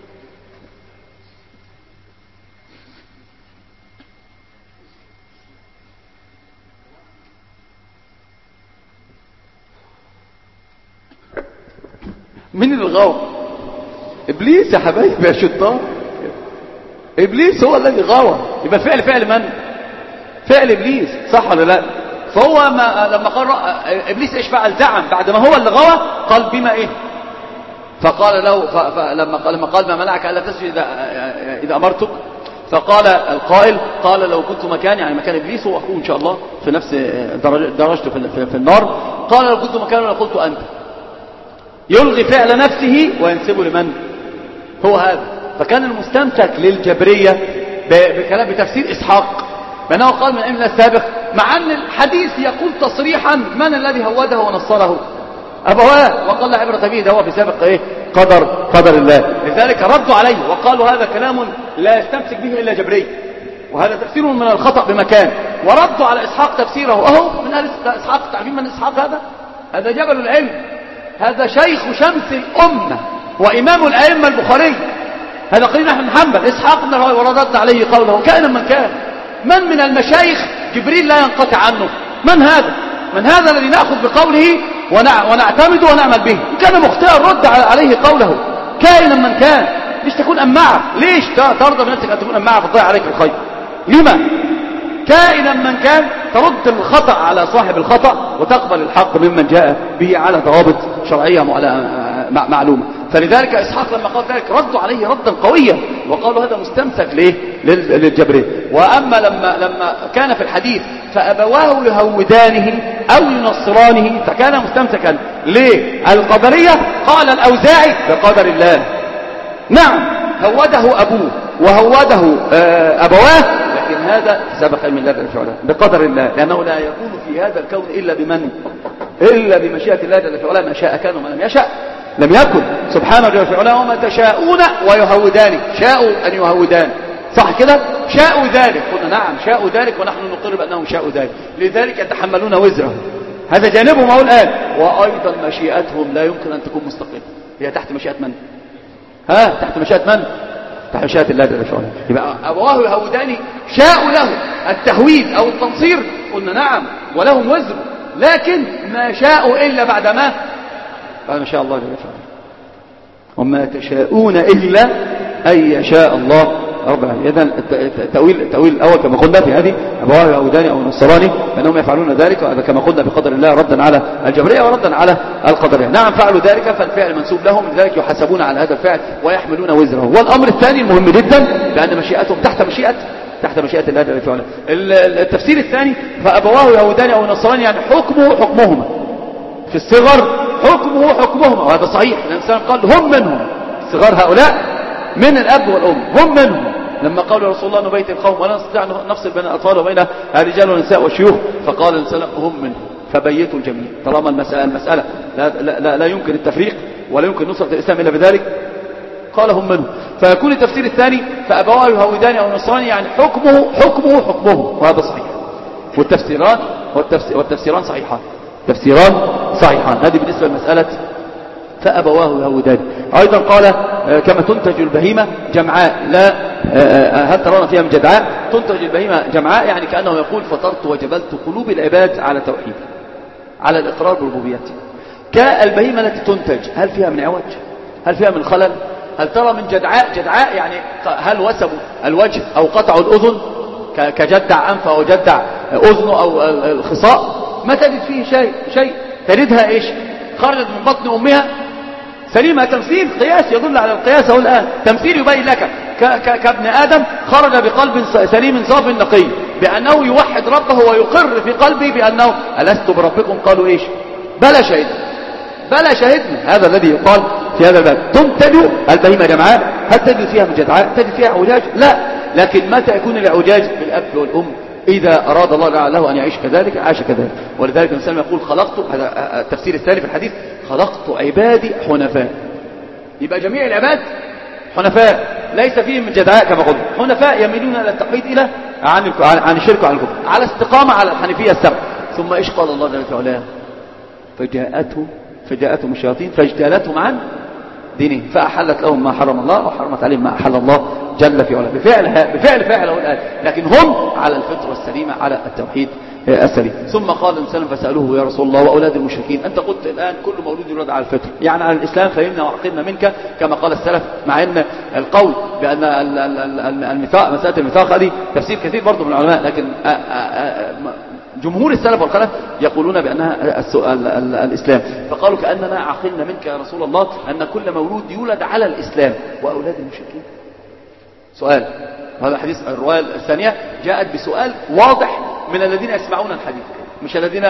من الغوى؟ إبليس يا حبايبي يا شيطان. إبليس هو الذي غوى. يبقى فعل فعل من؟ فعل إبليس صح ولا لا؟ فهو ما لما قال إبليس إيش فعل؟ زعم بعد ما هو اللي غوى قال بما إيه؟ فقال له فلما قال لما قال ما منعك ألا تسجد إذا, إذا أمرتك؟ فقال القائل قال لو كنت مكان يعني مكان إبليس وأخوه إن شاء الله في نفس درجته في, في النار. قال لو كنت مكانه لقلت أنت. يلغي فعل نفسه وينسبه لمن؟ هو هذا. فكان المستمسك للجبرية بكلام بتفسير إسحاق بأنه قال من أمن السابق، مع أن الحديث يقول تصريحا من الذي هوده ونصره؟ أبواه. وقال لا عبرة به، ده هو في سابق إيه؟ قدر قدر الله. لذلك ردوا عليه وقالوا هذا كلام لا يستمسك به إلا جبري، وهذا تفسير من الخطأ بمكان. وردوا على إسحاق تفسيره، أهو من أهل إسحاق. تعرفين من إسحاق هذا؟ هذا جبل العلم، هذا شيخ شمس الأمة وإمام الأئمة البخاري، هذا قرين أحمد بن حنبل. إسحاق بن راهويه ورددنا عليه قوله كائنا من كان. من من المشايخ جبريل لا ينقطع عنه؟ من هذا؟ من هذا الذي نأخذ بقوله ونعتمد ونعمل به؟ إن كان مخطئا رد عليه قوله كائنا من كان. ليش تكون أماعة؟ ليش ترضى بنفسك أن تكون أماعة فتضيع عليك الخير؟ لما؟ كائنا من كان ترد الخطأ على صاحب الخطأ وتقبل الحق ممن جاء به على ضوابط شرعية معلومة. فلذلك إسحاق لما قال ذلك ردوا عليه ردا قويا وقالوا هذا مستمسك ليه؟ للجبرية. وأما لما, لما كان في الحديث فأبواه يهودانه أو ينصرانه فكان مستمسكا للقدرية. قال الأوزاعي بقدر الله. نعم هوده أبوه وهوده أبواه، لكن هذا سبق علم الله بالفعل بقدر الله، لأنه لا يكون في هذا الكون إلا بمن؟ إلا بمشيئة الله جل وعلا. ما شاء كان وما لم يشاء لم يكن سبحانه جل وعلا. وما تشاءون ويهودان، شاءوا أن يهودان صح كده؟ شاءوا ذلك. قلنا نعم شاءوا ذلك ونحن نقر بأنهم شاءوا ذلك، لذلك يتحملون وزره. هذا جانبهم أقول الآن. وأيضا مشيئتهم لا يمكن أن تكون مستقلة، هي تحت مشيئة من؟ ها تحت مشيئة من؟ تحت مشيئة الله جل وعلا. يبقى أبواه يهودان شاءوا له التهويد أو التنصير، قلنا نعم ولهم وزر، لكن ما شاءوا إلا بعد ما قال ما شاء الله جل وعلا. وما تشاءون إلا أن يشاء الله رب العالمين. إذن التأويل التأويل الأول كما قلنا في هذه أبواه يهوداني أو نصراني فإنهم يفعلون ذلك، وهذا كما قلنا بقدر الله ردا على الجبرية وردا على القدرية. نعم فعلوا ذلك فالفعل منسوب لهم، لذلك يحاسبون على هذا الفعل ويحملون وزره. والأمر الثاني المهم جدا لأن مشيئتهم تحت مشيئة تحت مشيئة الله جل وعلا. التفسير الثاني فأبواه يهوداني أو نصراني يعني حكمه حكمهما في الصغر، حكمه حكمهما، وهذا صحيح. الإنسان قال هم منهم، صغار هؤلاء من الأب والأم هم منهم. لما قالوا رسول الله نبيت القوم ولا نستطيع نفصل بين الأطفال وبين الرجال والنساء والشيوخ، فقال الإنسان هم منهم فبيتوا الجميع. طالما المسألة, المسألة لا, لا, لا, لا يمكن التفريق ولا يمكن نصرة الإسلام إلا بذلك، قال هم منهم. فيكون التفسير الثاني فأبواه يهودان أو نصراني يعني حكمه حكمه حكمهم، وهذا صحيح. والتفسيران والتفسير والتفسيران صحيحان، تفسيران صحيحان. هذه بالنسبة لمسألة فأبواه يهودان. أيضا قال كما تنتج البهيمة جمعاء لا هل ترون فيها من جدعاء؟ تنتج البهيمة جمعاء يعني كأنه يقول فطرت وجبلت قلوب العباد على توحيد، على الإقرار بربوبيته. كالبهيمة التي تنتج هل فيها من عوج؟ هل فيها من خلل؟ هل ترى من جدعاء؟ جدعاء يعني هل وسبوا الوجه أو قطعوا الأذن كجدع أنف أو جدع أذنه أو الخصاء؟ ما تجد فيه شيء شيء تجدها إيش؟ خرجت من بطن أمها سليمة. تمثيل قياس يدل على القياس. هو الآن تمثيل يبين لك كابن آدم خرج بقلب سليم صاف نقي بأنه يوحد ربه ويقر في قلبه بأنه ألست بربكم؟ قالوا إيش؟ بلى شهدنا بلى شهدنا. هذا الذي يقال في هذا الباب. تنتج البهيمة جمعاء. هل تجد فيها من جدعاء؟ تجد فيها عوجاج؟ لا. لكن متى يكون الاعوجاج بالأب والأم؟ إذا أراد الله له أن يعيش كذلك عاش كذلك. ولذلك الإنسان يقول خلقت، هذا التفسير الثاني في الحديث، خلقت عبادي حنفاء. يبقى جميع العباد حنفاء ليس فيهم من جدعاء كما قلت، حنفاء يميلون إلى التوحيد إلى عن عن الشرك وعن الكفر، على استقامة على الحنيفية السبع. ثم إيش قال الله جل وعلا؟ فجاءته فجاءتهم الشياطين فاجتالتهم عن دينهم فأحلت لهم ما حرم الله وحرمت عليهم ما أحل الله جل في علاه، بفعلها بفعل فعله الآية، لكن هم على الفطرة السليمة على التوحيد السليم. ثم قال الإنسان فسألوه يا رسول الله وأولاد المشركين، أنت قلت الآن كل مولود يولد على الفطر، يعني على الإسلام، فهمنا وعقدنا منك كما قال السلف، مع أن القول بأن الميثاق مسألة الميثاق هذه تفسير كثير برضه من العلماء، لكن جمهور السلف والخلف يقولون بأنها الإسلام. فقالوا كأننا عقلنا منك يا رسول الله أن كل مولود يولد على الإسلام وأولاد المشركين. سؤال، هذا الحديث الرواية الثانية جاءت بسؤال واضح من الذين يسمعون الحديث، مش الذين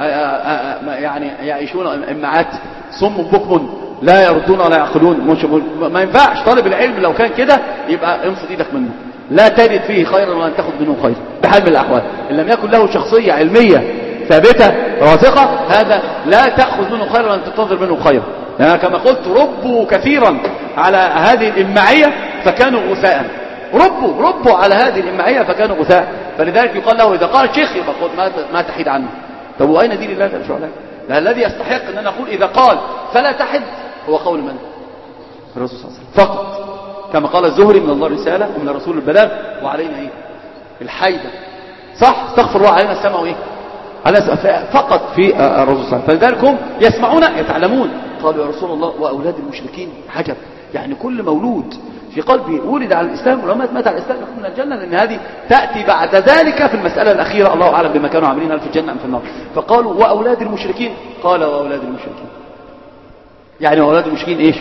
يعني يعيشون إمعات صم بكم لا يردون ولا يعقلون. مش ما ينفعش طالب العلم لو كان كده يبقى انفض ايدك منه، لا تجد فيه خيرا ولا تاخذ منه خير بحال من الأحوال. إن لم يكن له شخصية علمية ثابتة راسخة هذا لا تأخذ منه خيرا ولا تنتظر منه خيرا، يعني كما قلت ربوا كثيرا على هذه الإمعية فكانوا غثاء، ربوا ربوا على هذه الإمعية فكانوا غثاء. فلذلك يقال له إذا قال شيخ يبقى ما ما تحيد عنه. طب وأين دين الله جل وعلا؟ الذي يستحق أن نقول إذا قال فلا تحد هو قول من؟ الرسول صلى الله عليه وسلم فقط، كما قال الزهري من الله رسالة ومن الرسول البلاغ وعلينا إيه؟ الحيدة. صح، استغفر الله، علينا السمع وإيه؟ على فقط في الرسول صلى الله عليه وسلم. فلذلك هم يسمعون يتعلمون. قالوا يا رسول الله وأولاد المشركين عجب، يعني كل مولود في قلبه ولد على الإسلام ولو مات مات على الإسلام يكون من الجنة، لأن هذه تأتي بعد ذلك في المسألة الأخيرة، الله أعلم بما كانوا عاملين هل في الجنة أم في النار. فقالوا وأولاد المشركين، قال وأولاد المشركين، يعني وأولاد المشركين إيش؟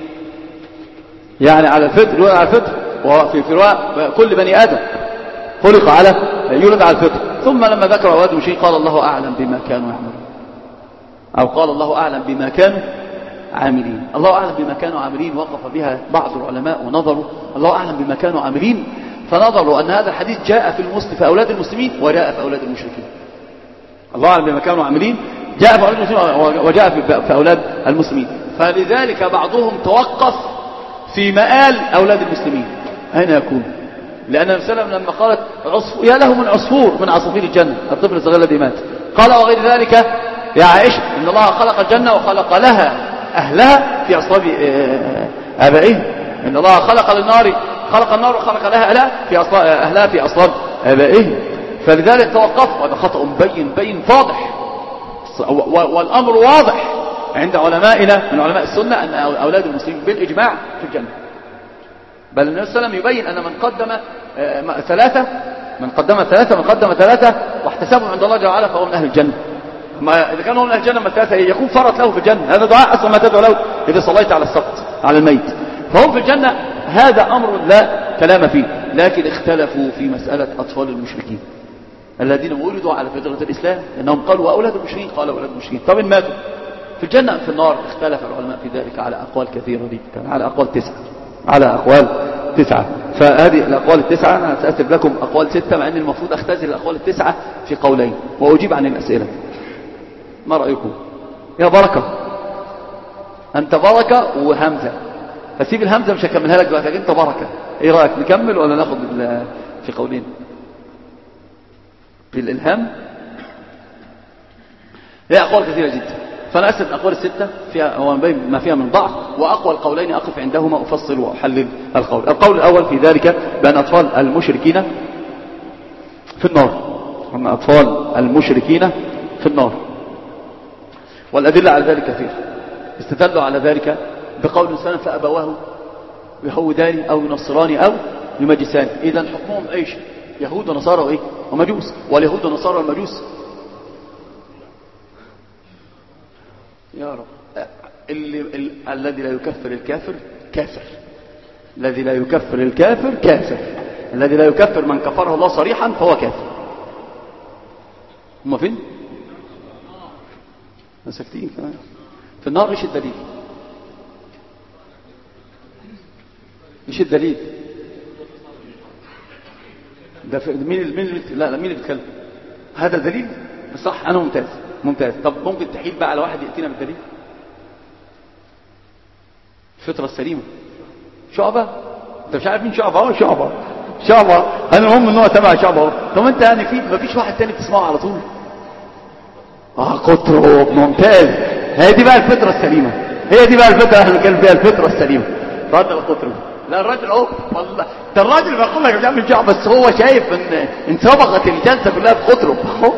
يعني على الفطر، يولد على الفطر، وفي في رواية كل بني آدم خلق على يولد على الفطر. ثم لما ذكر أولاد المشركين قال الله أعلم بما كانوا يعملون، أو قال الله أعلم بما كانوا عاملين. الله أعلم بما كانوا عاملين وقف بها بعض العلماء ونظروا الله أعلم بما كانوا عاملين، فنظروا أن هذا الحديث جاء في المسلم في أولاد المسلمين وجاء في أولاد المشركين. الله أعلم بما كانوا عاملين جاء في أولاد المسلمين وجاء في أولاد المسلمين، فلذلك بعضهم توقف في مآل أولاد المسلمين أين يكون، لأن النبي صلى الله عليه وسلم لما قالت عصفور يا له من عصفور من عصافير الجنة الطفل الصغير الذي مات، قال وغير ذلك يا عائشة إن الله خلق الجنة وخلق لها أهلها في أصلاب آبائهم، إن الله خلق للنار خلق النار وخلق لها أهلها في أصلاب أهلها في أصلاب آبائهم. فلذلك توقف، وهذا خطأ بين بين فاضح، والأمر واضح عند علمائنا من علماء السنة أن أولاد المسلمين بالإجماع في الجنة. بل النبي صلى الله عليه وسلم يبين أن من قدم ثلاثة من قدم ثلاثة من قدم ثلاثة واحتسابهم عند الله جل وعلا فهو من أهل الجنة. ما إذا كانوا من أهل الجنة من ثلاثة يكون فرط له في الجنة، هذا دعاء أصلا ما تدعو له إذا صليت على السقط على الميت، فهم في الجنة، هذا أمر لا كلام فيه. لكن اختلفوا في مسألة أطفال المشركين الذين ولدوا على فطرة الإسلام، لأنهم قالوا وأولاد المشركين، قالوا أولاد المشركين طب إن ماتوا في الجنة أم في النار؟ اختلف العلماء في ذلك على أقوال كثيرة جدا، على أقوال تسعة على أقوال تسعة. فهذه الأقوال التسعة أنا سأكتب لكم أقوال ستة، مع أن المفروض أختزل الأقوال التسعة في قولين وأجيب عن الأسئلة. ما رأيكم يا بركة؟ أنت بركة وهمزة، فسيب الهمزة مش هكملها لك دلوقتي، أنت بركة. إيه رأيك نكمل ولا ناخد في قولين بالإلهام؟ هي أقوال كثيرة جدا، فأنا أسف الأقوال الستة فيها ما فيها من ضعف، وأقوى القولين أقف عندهما أفصل وأحلل القول. القول الأول في ذلك بأن أطفال المشركين في النار، أن أطفال المشركين في النار، والأدلة على ذلك كثير. استدلوا على ذلك بقول سنة فأبواه يهودان أو ينصران أو يمجسان. إذا حكمهم إيش؟ يهود ونصارى وإيه؟ ومجوس. واليهود ونصارى والمجوس يا رب اللي ال... الذي لا يكفر الكافر كافر، الذي لا يكفر الكافر كافر، الذي لا يكفر من كفره الله صريحا فهو كافر. هم فين؟ مساكتين كمان في النار. ايش الدليل؟ ايش الدليل؟ ده مين مين لا لا مين اللي بيتكلم؟ هذا دليل صح. انا ممتاز ممتاز. طب ممكن تحيل بقى على واحد ياتينا بالدليل؟ الفطره السليمه شعبه. انت مش عارف مين شعبه؟ اهو شعبه شعبه. انا المهم ان هو تبع شعبه اهو. طب انت يعني في ما فيش واحد تاني بتسمعه على طول؟ اه قطرب ممتاز. هي دي بقى الفطره السليمه. هي دي بقى الفطره اللي بنتكلم فيها، الفطره السليمه. رد القطرب. لا الراجل اهو والله ده الراجل بيقول لك بيعمل شعب، بس هو شايف ان ان صبغت الجلسه كلها بقطرب اهو.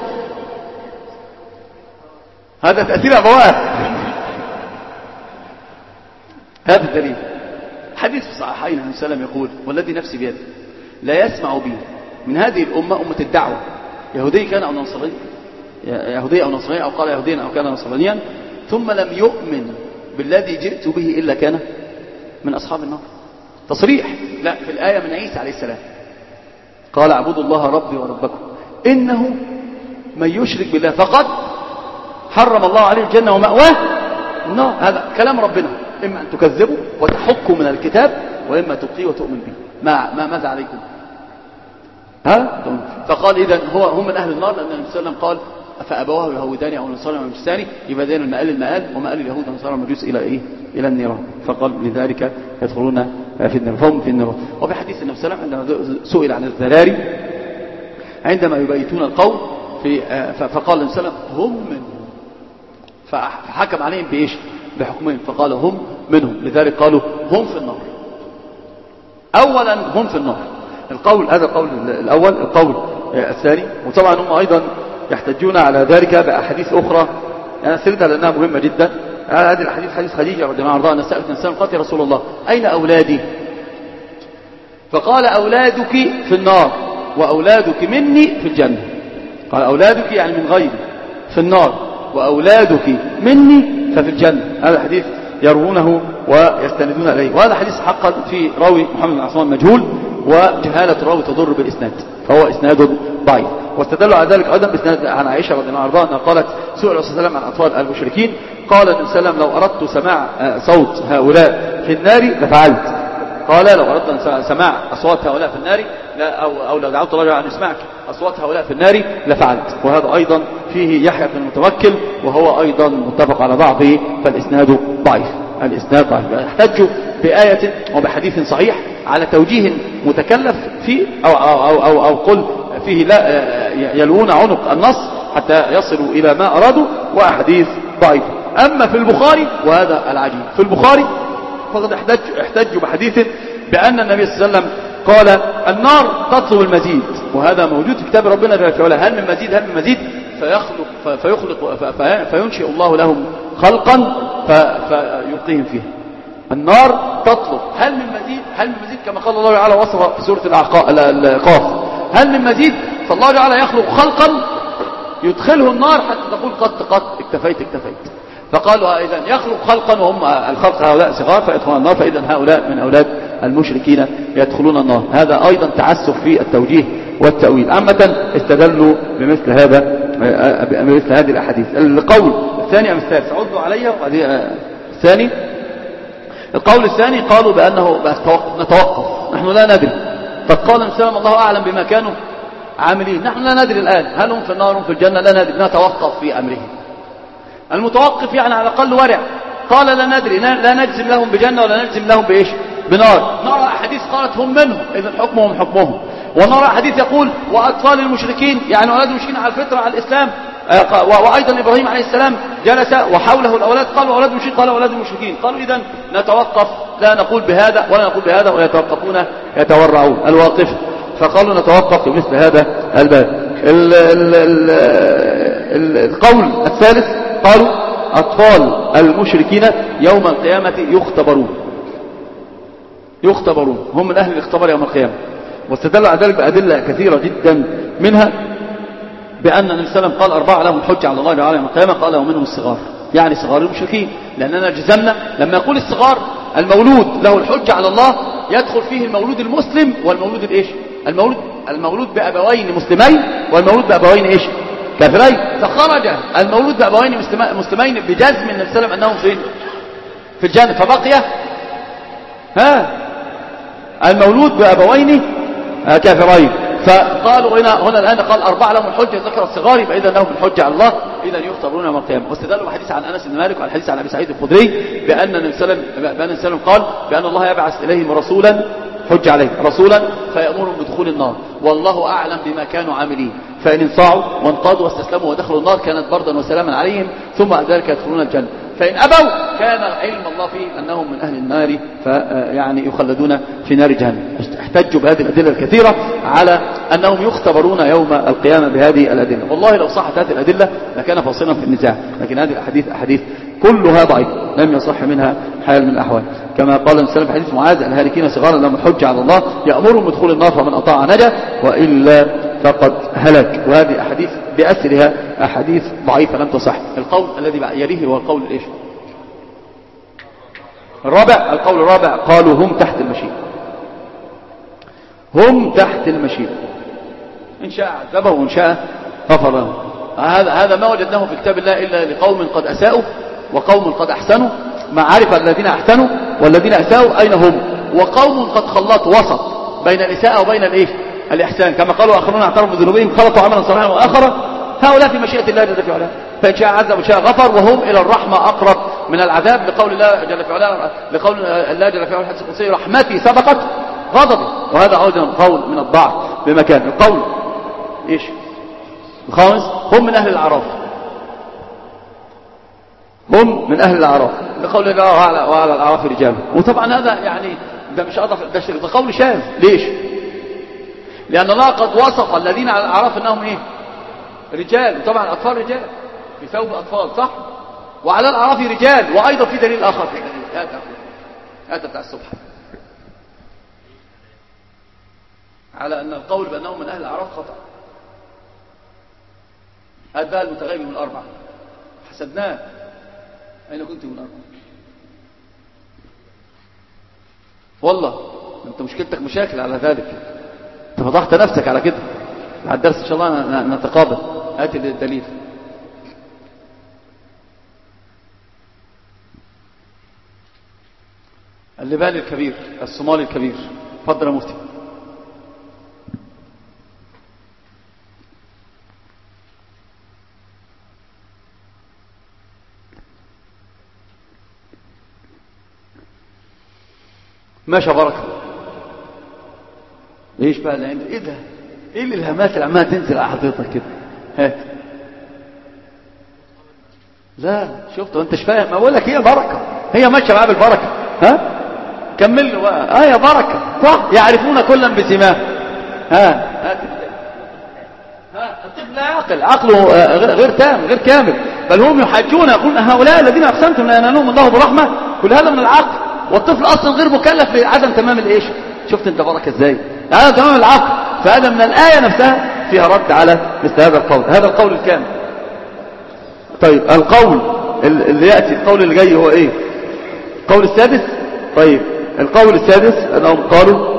هذا تاثير ابواب. هذا الدليل. حديث في الصحيحين عن السلام يقول: والذي نفسي بيده لا يسمع بي من هذه الامه امه الدعوه، يهودي كان او نصراني، يهودي او نصراني، او قال يهوديا او كان نصرانيا، ثم لم يؤمن بالذي جئت به الا كان من اصحاب النار. تصريح. لا في الايه من عيسى عليه السلام قال: اعبدوا الله ربي وربكم انه من يشرك بالله فقد حرم الله عليه الجنه ومأواه النار. هذا كلام ربنا. اما ان تكذبوا وتحكوا من الكتاب، واما تبقيه وتؤمن به. ما, ما ماذا عليكم؟ ها؟ فقال اذا هو هم من اهل النار، لان النبي صلى الله عليه وسلم قال: فابواه يهوداني او نصارى او مجوساني. يبقى دين المآل المآل، ومآل اليهود والنصارى والمجوس الى ايه؟ الى النيران. فقال: لذلك يدخلون في النار، فهم في النار. وفي حديث النبي صلى الله عليه وسلم عندما سئل عن الذراري عندما يبيتون القوم في فقال النبي صلى الله عليه وسلم: هم منهم. فحكم عليهم بايش؟ بحكمهم. فقال: هم منهم، لذلك قالوا هم في النار. اولا هم في النار. القول هذا القول الاول. القول الثاني، وطبعا هم ايضا يحتجون على ذلك باحاديث اخرى انا سردها لانها مهمه جدا. هذه الحديث حديث خديجه رضي الله عنها، سالت الانسان قالت: يا رسول الله اين اولادي؟ فقال: اولادك في النار واولادك مني في الجنه. قال: اولادك يعني من غيري في النار، واولادك مني ففي الجنه. هذا الحديث يروونه ويستندون اليه، وهذا حديث حقا في راوي محمد بن عثمان مجهول، وجهاله الراوي تضر بالاسناد، فهو اسناد ضعيف. واستدلوا على ذلك ايضا باسناد عن عائشه رضي الله عنها انها قالت: سئل الرسول صلى الله عليه وسلم عن اطفال المشركين، قال النبي صلى الله عليه وسلم: لو اردت سماع صوت هؤلاء في النار لفعلت. قال: لو اردت سماع اصوات هؤلاء في النار لا او او لو دعوت الله ان يسمعك اصوات هؤلاء في النار لفعلت. وهذا ايضا فيه يحيى بن المتوكل، وهو ايضا متفق على ضعفه، فالاسناد ضعيف. الاسناد ضعيف. يحتج بايه وبحديث صحيح على توجيه متكلف فيه او او او او, أو قل فيه لا يلوون عنق النص حتى يصلوا الى ما ارادوا، واحاديث ضعيفه. اما في البخاري، وهذا العجيب، في البخاري فقد احتج احتجوا بحديث بان النبي صلى الله عليه وسلم قال: النار تطلب المزيد، وهذا موجود في كتاب ربنا جل وعلا. هل من مزيد؟ هل من مزيد؟ فيخلق فيخلق فينشئ الله لهم خلقا فيلقيهم فيه. النار تطلب هل من مزيد؟ هل من مزيد كما قال الله تعالى وصف في سوره القاف: هل من مزيد؟ فالله تعالى يخلق خلقا يدخله النار حتى تقول: قد قد اكتفيت اكتفيت. فقالوا: اذا يخلق خلقا وهم الخلق هؤلاء صغار فيدخلون النار، فاذا هؤلاء من اولاد المشركين يدخلون النار. هذا ايضا تعسف في التوجيه والتأويل. عامة استدلوا بمثل هذا بمثل هذه الاحاديث. القول الثاني ام الثالث؟ عدوا عليها. الثاني القول الثاني قالوا بانه نتوقف، نحن لا ندري. فقال الانسان: الله اعلم بما كانوا عاملين. نحن لا ندري الان هل هم في النار هم في الجنه، لا ندري، نتوقف في امرهم. المتوقف يعني على الاقل ورع. قال: لا ندري، لا نجزم لهم بجنه ولا نجزم لهم بايش؟ بنار. نرى احاديث قالت هم منهم، اذا حكمهم حكمهم. ونرى حديث يقول: واطفال المشركين، يعني اولاد المشركين على الفطره على الاسلام. وايضا ابراهيم عليه السلام جلس وحوله الاولاد، قالوا: اولاد المشركين، قالوا: اولاد المشركين. قالوا: اذا نتوقف، لا نقول بهذا ولا نقول بهذا، ويتوقفون يتورعون الواقف. فقالوا: نتوقف في مثل هذا الباب. ال ال ال ال القول الثالث قالوا: اطفال المشركين يوم القيامه يختبرون. يختبرون، هم من اهل الاختبار يوم القيامه. واستدلوا على ذلك بادله كثيره جدا، منها بأن النبي صلى الله عليه وسلم قال: أربعة لهم الحجة على الله تعالى يوم القيامة. قال: ومنهم الصغار، يعني صغار المشركين. لأننا جزمنا لما يقول الصغار المولود له الحجة على الله يدخل فيه المولود المسلم والمولود الايش؟ المولود المولود بأبوين مسلمين والمولود بأبوين ايش؟ كافرين. فخرج المولود بأبوين مسلمين بجزم النبي صلى الله عليه وسلم أنهم فين؟ في الجنة. فبقي ها المولود بأبوين كافرين. فقالوا هنا هنا الآن قال أربعة لهم الحجة ذكر الصغار يبقى إذا لهم الحجة على الله إذا يختبرون يوم القيامة. واستدلوا بحديث عن أنس بن مالك وعن حديث عن أبي سعيد الخدري بأن النبي صلى الله عليه وسلم قال بأن الله يبعث إليهم رسولا حج عليه رسولا فيأمرهم بدخول النار والله أعلم بما كانوا عاملين فإن انصاعوا وانقادوا واستسلموا ودخلوا النار كانت بردا وسلاما عليهم ثم بعد ذلك يدخلون الجنة فإن أبوا كان علم الله فيه أنهم من أهل النار فيعني يخلدون في نار جهنم. احتجوا بهذه الأدلة الكثيرة على أنهم يختبرون يوم القيامة بهذه الأدلة. والله لو صحت هذه الأدلة لكان فاصلا في النزاع لكن هذه الأحاديث أحاديث كلها ضعيف لم يصح منها حال من الأحوال كما قال النبي في حديث معاذ الهالكين صغارا لهم الحج على الله يأمرهم بدخول النار فمن أطاع نجا وإلا فقد هلك. وهذه أحاديث بأسرها أحاديث ضعيفة لم تصح. القول الذي يليه هو القول الإيش الرابع. القول الرابع قالوا هم تحت المشيئة هم تحت المشيئة إن شاء عذبه وإن شاء غفر له. هذا هذا ما وجدناه في كتاب الله إلا لقوم قد أساءوا وقوم قد أحسنوا ما عرف الذين أحسنوا والذين أساءوا أين هم وقوم قد خلطوا وسط بين الإساءة وبين الإيه الإحسان كما قالوا آخرون اعترفوا بذنوبهم خلطوا عملا صالحا وآخر هؤلاء في مشيئة الله جل في علاه فإن شاء عذب وإن شاء غفر وهم إلى الرحمة أقرب من العذاب لقول الله جل في علاه لقول الله جل في علاه الحديث القدسي رحمتي سبقت غضبي وهذا عود قول من الضعف بمكان. القول إيش الخامس هم من أهل الأعراف هم من أهل الأعراف لقول الله وعلى, وعلى الأعراف رجال وطبعا هذا يعني ده مش أضف ده, ده قول شاذ. ليش؟ لأن الله قد وصف الذين على الأعراف أنهم إيه رجال وطبعا أطفال رجال في ثوب أطفال صح وعلى الأعراف رجال وأيضا في دليل آخر في دليل هذا هذا بتاع الصبح على أن القول بأنهم من أهل الأعراف خطأ. هذا المتغيب من الأربعة حسبناه أين كنت من الأربعة والله أنت مشكلتك مشاكل على ذلك أنت فضحت نفسك على كده. على الدرس إن شاء الله نتقابل هات الدليل. اللبالي الكبير الصومالي الكبير فضل يا مفتي. ماشي بركة ايش بقى اللي ايه ده ايه الالهامات اللي عماله تنزل على حضرتك كده هات لا شفت وانت مش فاهم اقول لك هي بركه هي ماشيه معاه بالبركه ها كمل له بقى اه يا بركه صح يعرفون كلا بسماه ها هات ها الطفل لا يعقل عقله آه غير تام غير كامل بل هم يحاجون يقولون هؤلاء الذين اقسمتم لا ينالهم الله برحمه كل هذا من العقل والطفل اصلا غير مكلف بعدم تمام الايش. شفت انت بركه ازاي عدم تمام العقل فهذا من الايه نفسها فيها رد على مثل هذا القول. هذا القول الكامل. طيب القول اللي ياتي القول اللي جاي هو ايه القول السادس. طيب القول السادس انهم قالوا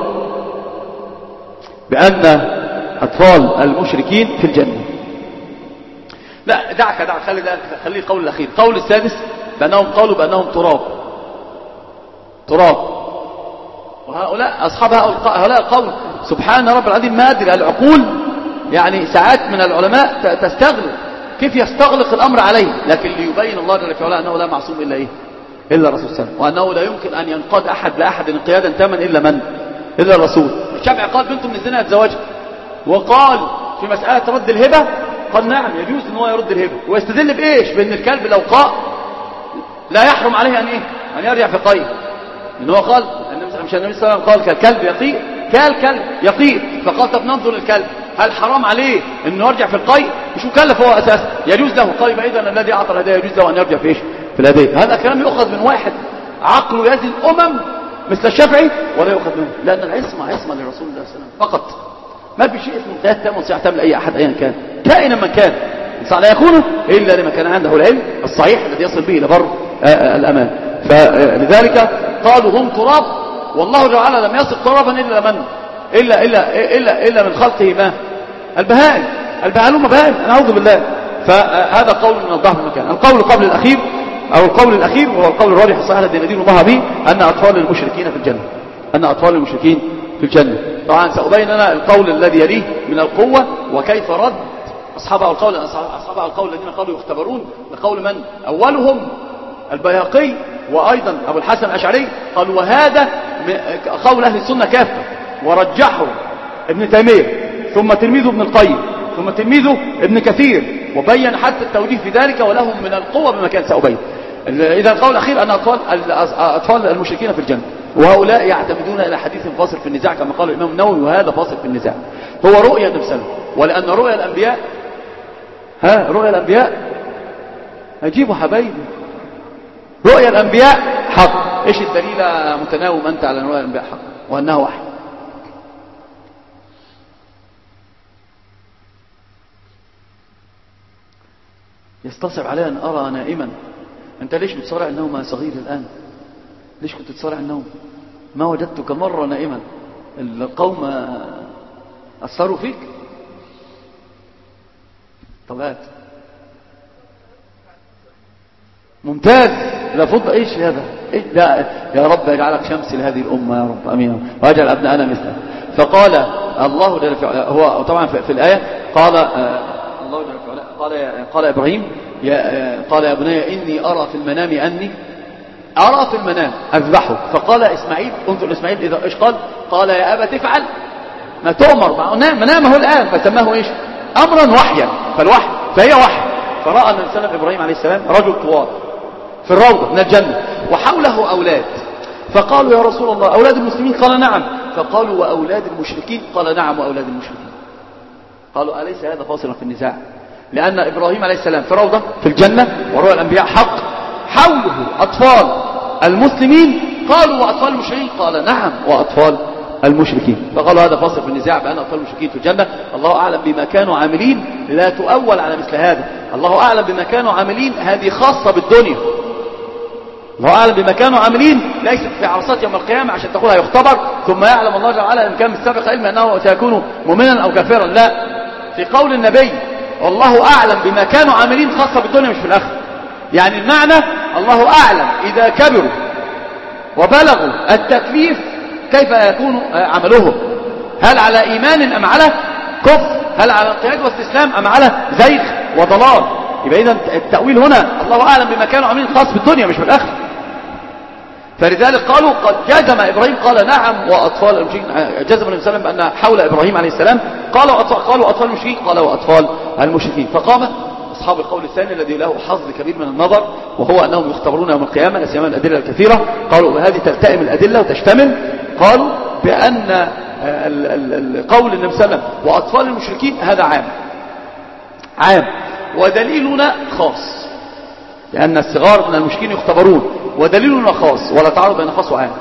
بان اطفال المشركين في الجنه. لا دعك دعك خلي ده خليه القول الاخير. القول السادس بانهم قالوا بانهم تراب تراب وهؤلاء أصحاب هؤلاء القول سبحان رب العظيم ما أدري العقول يعني ساعات من العلماء تستغلق كيف يستغلق الأمر عليه لكن ليبين الله جل في علاه أنه لا معصوم إلا إيه إلا الرسول صلى الله عليه وسلم وأنه لا يمكن أن ينقاد أحد لأحد انقيادا تاما إلا من إلا الرسول. الشافعي قال بنت من الزنا يتزوجها وقال في مسألة رد الهبة قال نعم يجوز أن هو يرد الهبة ويستدل بإيش بأن الكلب لو قاء لا يحرم عليه أن إيه أن يرجع في قيه إن هو قال مش النبي صلى الله عليه وسلم قال كالكلب يقيء كالكلب يقيء فقال طب ننظر الكلب هل حرام عليه انه يرجع في القيء مش مكلف هو اساسا يجوز له. طيب اذا الذي اعطى الهدايا يجوز له ان يرجع في ايش في الهدايا. هذا كلام يؤخذ من واحد عقله يزن امم مثل الشافعي ولا يؤخذ منه لان العصمه عصمه لرسول الله صلى الله عليه وسلم فقط ما في شيء اسمه قياس تام وسيحتمل لاي احد ايا كان كائنا من كان لا يكون الا لمن كان عنده العلم الصحيح الذي يصل به الى بر الامان. فلذلك قالوا هم تراب والله جل وعلا لم يصف ترابا الا من الا الا الا الا من خلقه ما البهائم البهائم بهائم نعوذ بالله. فهذا قول من الضعف المكان. القول قبل الاخير او القول الاخير وهو القول الراجح الصحيح الذي ندين الله به ان اطفال المشركين في الجنه ان اطفال المشركين في الجنه. طبعا سأبين لنا القول الذي يليه من القوة وكيف رد أصحاب القول أصحاب القول الذين قالوا يختبرون لقول من؟ أولهم البيهقي وأيضا أبو الحسن الأشعري قالوا وهذا قول أهل السنة كافة، ورجحوا ابن تيمية ثم تلميذه ابن القيم ثم تلميذه ابن كثير، وبين حتى التوجيه في ذلك ولهم من القوة بمكان سأبين. إذا القول الأخير أن أطفال, أطفال المشركين في الجنة، وهؤلاء يعتمدون إلى حديث فاصل في النزاع كما قال الإمام النووي، وهذا فاصل في النزاع هو رؤية نفسه، ولأن رؤية الأنبياء ها رؤية الأنبياء أجيبوا حبايبي، رؤية الأنبياء حق. إيش الدليل متناوم أنت على رؤية الأنبياء حق وأنها وحي؟ يستصعب علي أن أرى نائما. أنت ليش بتصارع النوم يا صغير الآن؟ ليش كنت تصارع النوم؟ ما وجدتك مرة نائما. القوم أثروا فيك. طب هات ممتاز. لا فضل ايش هذا؟ إيش لا يا رب اجعلك شمس لهذه الأمة يا رب امين، واجعل ابنائنا مثله. فقال الله جل وعلا، هو طبعا في الآية قال الله جل وعلا قال قال ابراهيم يا قال يا بني اني ارى في المنام اني ارى في المنام اذبحك. فقال اسماعيل انظر اسماعيل اذا ايش قال؟ قال يا ابا تفعل ما تؤمر. منامه الآن فسماه ايش؟ امرا وحيا. فالوحي فهي وحي. فرأى النبي صلى الله عليه وسلم ابراهيم عليه السلام رجل طوال في الروضة من الجنة وحوله أولاد، فقالوا يا رسول الله أولاد المسلمين؟ قال نعم. فقالوا وأولاد المشركين؟ قال نعم وأولاد المشركين. قالوا أليس هذا فاصلا في النزاع؟ لأن إبراهيم عليه السلام في روضة في الجنة ورؤيا الأنبياء حق، حوله أطفال المسلمين، قالوا وأطفال المشركين؟ قال نعم وأطفال المشركين. فقالوا هذا فاصل في النزاع بأن أطفال المشركين في الجنة. الله أعلم بما كانوا عاملين، لا تؤول على مثل هذا. الله أعلم بما كانوا عاملين، هذه خاصة بالدنيا. الله أعلم بما كانوا عاملين ليست في عرصات يوم القيامة عشان تقولها يختبر ثم يعلم الله جل وعلا إن كان بالسابق علم أنه سيكون مؤمنا أو كافرا. لا، في قول النبي والله أعلم بما كانوا عاملين خاصة بالدنيا مش في الآخرة. يعني المعنى الله أعلم إذا كبروا وبلغوا التكليف كيف يكون عملهم، هل على إيمان أم على كفر، هل على انقياد واستسلام أم على زيغ وضلال. يبقى إذن التأويل هنا الله أعلم بما كانوا عاملين خاص بالدنيا مش بالآخرة. فلذلك قالوا قد جزم إبراهيم قال نعم وأطفال المشركين، جزم النبي صلى الله عليه وسلم بأن حول إبراهيم عليه السلام قالوا أطفال قالوا أطفال المشركين قال وأطفال المشركين. فقام أصحاب القول الثاني الذي له حظ كبير من النظر، وهو أنهم يختبرون يوم القيامة، لا سيما الأدلة الكثيرة. قالوا بهذه تلتئم الأدلة وتشتمل. قالوا بأن قول النبي صلى الله عليه وسلم وأطفال المشركين هذا عام عام ودليلنا خاص، لأن الصغار من المشركين يختبرون، ودليلنا خاص ولا تعارض بين خاص وعام.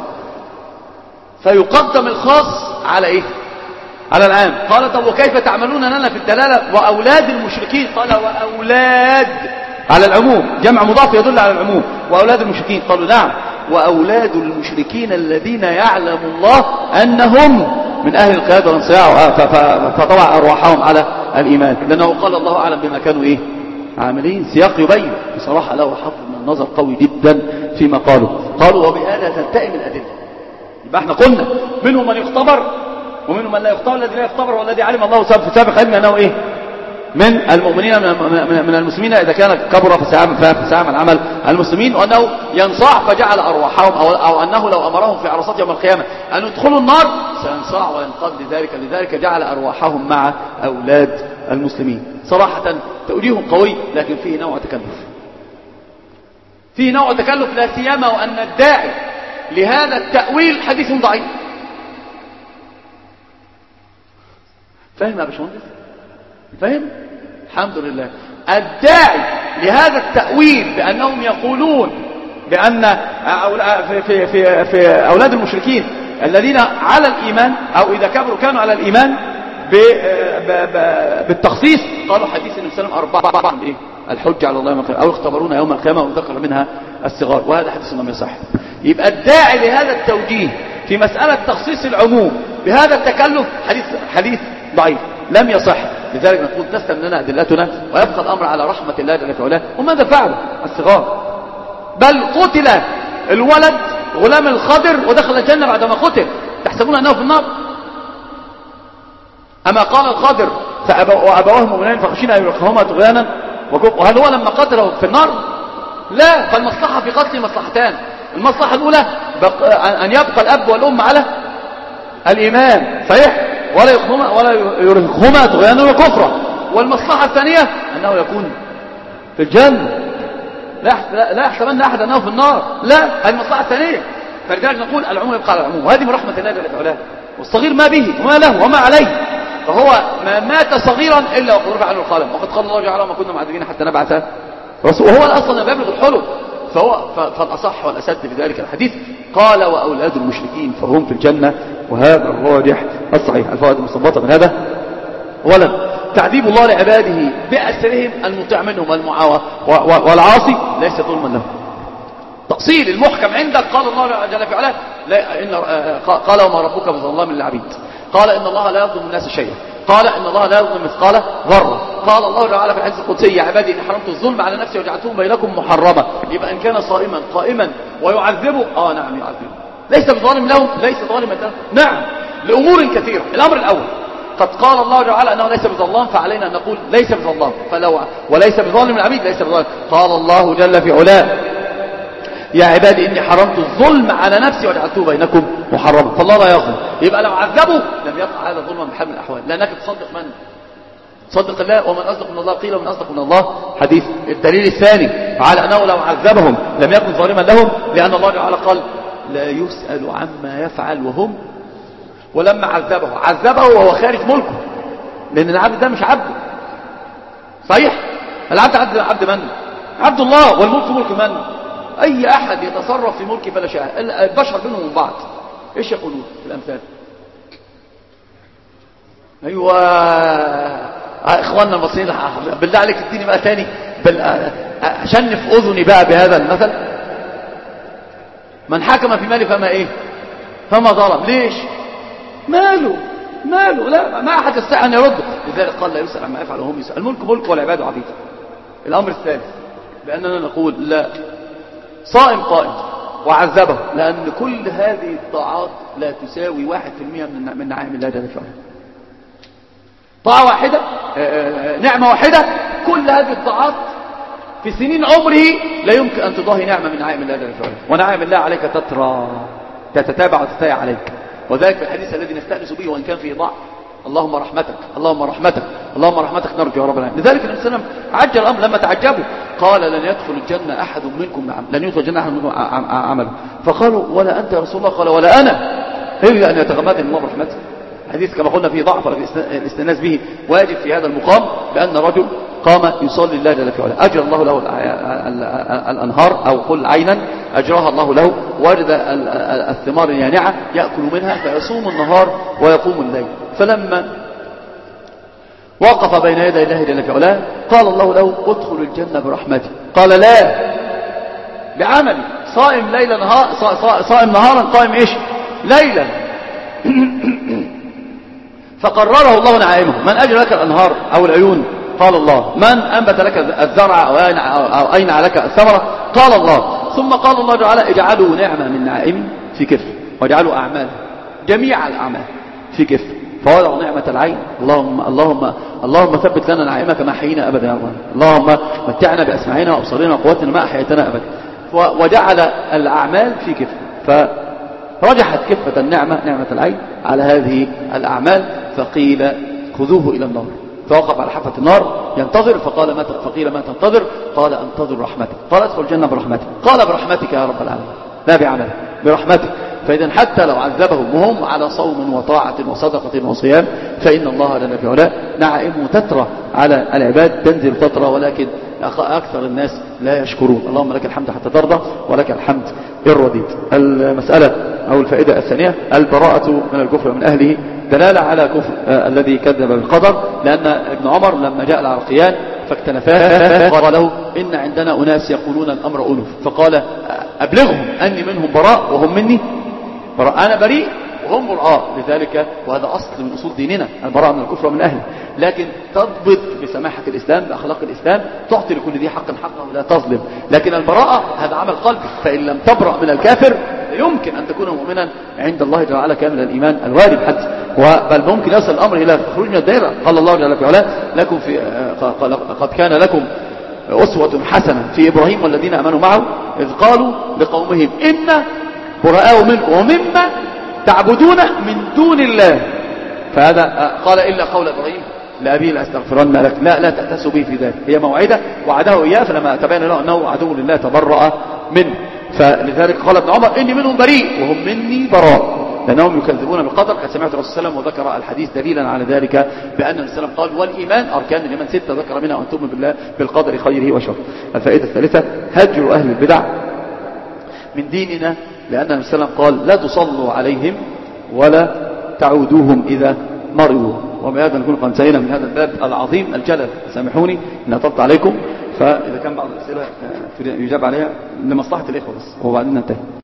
فيقدم الخاص على إيه؟ على العام. قال طب وكيف تعملون لنا في الدلالة وأولاد المشركين؟ قال وأولاد على العموم، جمع مضاف يدل على العموم. وأولاد المشركين قالوا نعم وأولاد المشركين الذين يعلم الله أنهم من أهل القيادة والانصياع، فطبع أرواحهم على الإيمان، لأنه قال الله أعلم بما كانوا إيه عاملين. سياق يبين بصراحة له حظ من النظر قوي جدا فيما قالوا. قالوا وبهذا تلتئم الأدلة. يبقى احنا قلنا منهم من يختبر ومنهم من لا يختبر. الذي لا يختبر والذي علم الله في سابق علم أنه إيه من المؤمنين من المسلمين إذا كان كبر فسيعمل عمل المسلمين، وأنه ينصاع فجعل أرواحهم، أو, أو أنه لو أمرهم في عرصات يوم القيامة أن يدخلوا النار سينصاع وينقض لذلك لذلك جعل أرواحهم مع أولاد المسلمين. صراحة تأويلهم قوي لكن فيه نوع تكلف، فيه نوع تكلف، لا سيما وأن الداعي لهذا التأويل حديث ضعيف. فهم يا باشمهندس؟ فهم؟ الحمد لله. الداعي لهذا التأويل بأنهم يقولون بأن في, في, في, في أولاد المشركين الذين على الإيمان أو إذا كبروا كانوا على الإيمان بالتخصيص، قالوا حديث النبي صلى الله عليه وسلم أربعة إيه؟ الحج على الله يوم القيامة، أو يختبرون يوم القيامة وذكر منها الصغار، وهذا حديث لم يصح. يبقى الداعي لهذا التوجيه في مسألة تخصيص العموم بهذا التكلف حديث حديث ضعيف لم يصح. لذلك نقول تسلم لنا أدلتنا ويبقى الأمر على رحمة الله جل وعلا. وماذا فعلوا الصغار؟ بل قتل الولد غلام الخضر ودخل الجنة بعدما قتل. تحسبون أنه في النار؟ أما قال الخضر وأبواه مؤمنين فخشينا أن يلقاهما طغيانا وكفرا، وهل هو لما قتله في النار؟ لا، فالمصلحة في قتل مصلحتان. المصلحة الأولى أن يبقى الأب والأم على الإيمان صحيح ولا يرهقهما ولا يرهقهما طغيانا وكفرا، والمصلحة الثانية أنه يكون في الجنة، لا يحسبن أحد أنه في النار، لا، هذه المصلحة الثانية. فلذلك نقول العموم يبقى على العموم، وهذه من رحمة الله جل وعلا. والصغير ما به وما له وما عليه، فهو ما مات صغيرا إلا وقد رفع عنه القلم، وقد قال الله تعالى ما كنا معذبين حتى نبعث رسول، وهو أصلا لا يبلغ الحلم. فهو فالأصح والأسد في ذلك الحديث قال وأولاد المشركين فهم في الجنة، وهذا الراجح الصحيح. الفوائد المستنبطة من هذا: أولا تعذيب الله لعباده بأسرهم المطيع منهم والعاصي ليس ظلما له. تأصيل المحكم عندك قال الله جل في علاه إن قال وما ربك بظلام للعبيد، قال إن الله لا يظلم الناس شيئا، قال إن الله لا يظلم مثقال ذرة، قال الله تعالى في الحديث القدسي يا عبادي إن حرمت الظلم على نفسي وجعلته بينكم محرما. يبقى إن كان صائما قائما ويعذبه آه نعم يعذبه، ليس بظالم لهم، ليس ظالما لهم، نعم، لأمور كثيرة. الأمر الأول قد قال الله تعالى أنه ليس بظلام، فعلينا أن نقول ليس بظلام، فلو وليس بظالم العبيد ليس بظالم. قال الله جل في علاه يا عبادي إني حرمت الظلم على نفسي وجعلته بينكم محرما، فالله لا يظلم. يبقى لو عذبه لم يقع هذا ظلما بحال من الأحوال، لأنك تصدق من؟ تصدق الله، ومن أصدق من الله قيل ومن أصدق من الله حديث. الدليل الثاني على أنه لو عذبهم لم يكن ظالما لهم، لأن الله تعالى قال لا يسأل عما يفعل وهم، ولما عذبه عذبه وهو خارج ملكه، لأن العبد ده مش عبده صحيح. العبد عبد عبد من؟ عبد الله، والملك ملك من؟ أي أحد يتصرف في ملكه فلا شيء. البشر بينهم من بعض إيش يقولون في الأمثال؟ أيوة إخواننا المصريين بالله عليك اديني بقى تاني شنف أذني بقى بهذا المثل. من حكم في ماله فما إيه؟ فما ظلم. ليش؟ ماله ماله لا، ما أحد يستطيع أن يرد. لذلك قال لا يسأل عما يفعل وهم يسأل. الملك ملك والعباد عبيد. الأمر الثالث بأننا نقول لا، صائم قائم وعذبه، لأن كل هذه الطاعات لا تساوي واحد في المئة من نعائم الله جل وعلا. طاعة واحدة، نعمة واحدة، كل هذه الطاعات في سنين عمره لا يمكن أن تضاهي نعمة من نعائم الله جل وعلا. ونعائم الله عليك تترى تتتابع وتتايا عليك، وذلك في الحديث الذي نستأنس به وإن كان فيه ضعف: اللهم رحمتك اللهم رحمتك اللهم رحمتك نرجو يا رب العالمين. لذلك النبي صلى الله عليه وسلم عجل الأمر لما تعجبوا، قال لن يدخل الجنة أحد منكم لن يدخل الجنة أحد منكم عمله، فقالوا ولا أنت يا رسول الله؟ قال ولا أنا إلا أن يتغمدني الله برحمته. حديث كما قلنا فيه ضعف، الاستئناس به واجب في هذا المقام، لأن رجل قام يصلي الله جل في علاه أجر الله له الأنهار أو قل عينا أجراها الله له، وجد الثمار اليانعة يأكل منها فيصوم النهار ويقوم الليل. فلما وقف بين يدي الله جل في علاه قال الله له ادخل الجنة برحمتي، قال لا بعملي، صائم ليلا نهار صائم نهارا قائم ايش ليلا. فقرره الله نعائمه: من أجل لك الأنهار أو العيون؟ قال الله. من أنبت لك الزرع أو أين لك الثمرة؟ قال الله. ثم قال الله تعالى اجعلوا نعمة من نعائم في كفر، واجعلوا أعمال جميع الأعمال في كفر، فوضعوا نعمة العين: اللهم اللهم اللهم ثبت لنا نعائمك ما حيينا أبدا يا رب، اللهم متعنا بأسماعنا وأبصارنا وقوتنا ما أحييتنا أبدا. وجعل الأعمال في كفر، فرجحت كفة النعمة نعمة العين على هذه الأعمال، فقيل خذوه إلى النار، فوقف على حافة النار ينتظر، فقال ما فقيل ما تنتظر؟ قال انتظر رحمتك. قال ادخل الجنة برحمتك. قال برحمتك يا رب العالمين لا بعمل، برحمتك. فإذا حتى لو عذبهم وهم على صوم وطاعة وصدقة وصيام فإن الله جل في علاه نعائمه تترى على العباد، تنزل تترى، ولكن أكثر الناس لا يشكرون. اللهم لك الحمد حتى ترضى ولك الحمد إن رضيت. المسألة أو الفائدة الثانية البراءة من الكفر ومن أهله، دلالة على كفر آه الذي كذب بالقدر، لأن ابن عمر لما جاء العرقيان فاكتنفاه قال له إن عندنا أناس يقولون الأمر أنف، فقال أبلغهم أني منهم براء وهم مني براء، أنا بريء وهم براء. لذلك وهذا أصل من أصول ديننا البراءة من الكفر ومن أهله، لكن تضبط بسماحة الإسلام بأخلاق الإسلام، تعطي لكل ذي حق حقه ولا تظلم. لكن البراءة هذا عمل قلبي، فإن لم تبرأ من الكافر يمكن أن تكون مؤمنا عند الله جل وعلا كامل الإيمان الوارد حتى، بل ممكن يصل الأمر إلى خروج من الدائرة. قال الله جل وعلا لكم في قد كان لكم أسوة حسنة في إبراهيم والذين آمنوا معه إذ قالوا لقومهم إنا براء منكم ومما تعبدون من دون الله. فهذا قال إلا قول إبراهيم لأبيه لأستغفرن لك، لا لا تأتسوا به في ذلك، هي موعدة وعده إياه، فلما تبين له أنه عدو لله تبرأ منه. فلذلك قال ابن عمر إني منهم بريء وهم مني براء، لأنهم يكذبون بالقدر. قد سمعت الرسول صلى الله عليه وسلم وذكر الحديث دليلا على ذلك بأن النبي صلى الله عليه وسلم قال والإيمان أركان الإيمان ستة ذكر منها أن تؤمن بالله بالقدر خيره وشره. الفائدة الثالثة هجر أهل البدع من ديننا، لأن النبي صلى الله عليه وسلم قال لا تصلوا عليهم ولا تعودوهم إذا مرضوا. وبهذا نكون قد انتهينا من هذا الباب العظيم الجلل. سامحوني إن أطلت عليكم، فإذا كان بعض الأسئلة يجاب عليها لمصلحة الإخوة بس وبعدين ننتهي.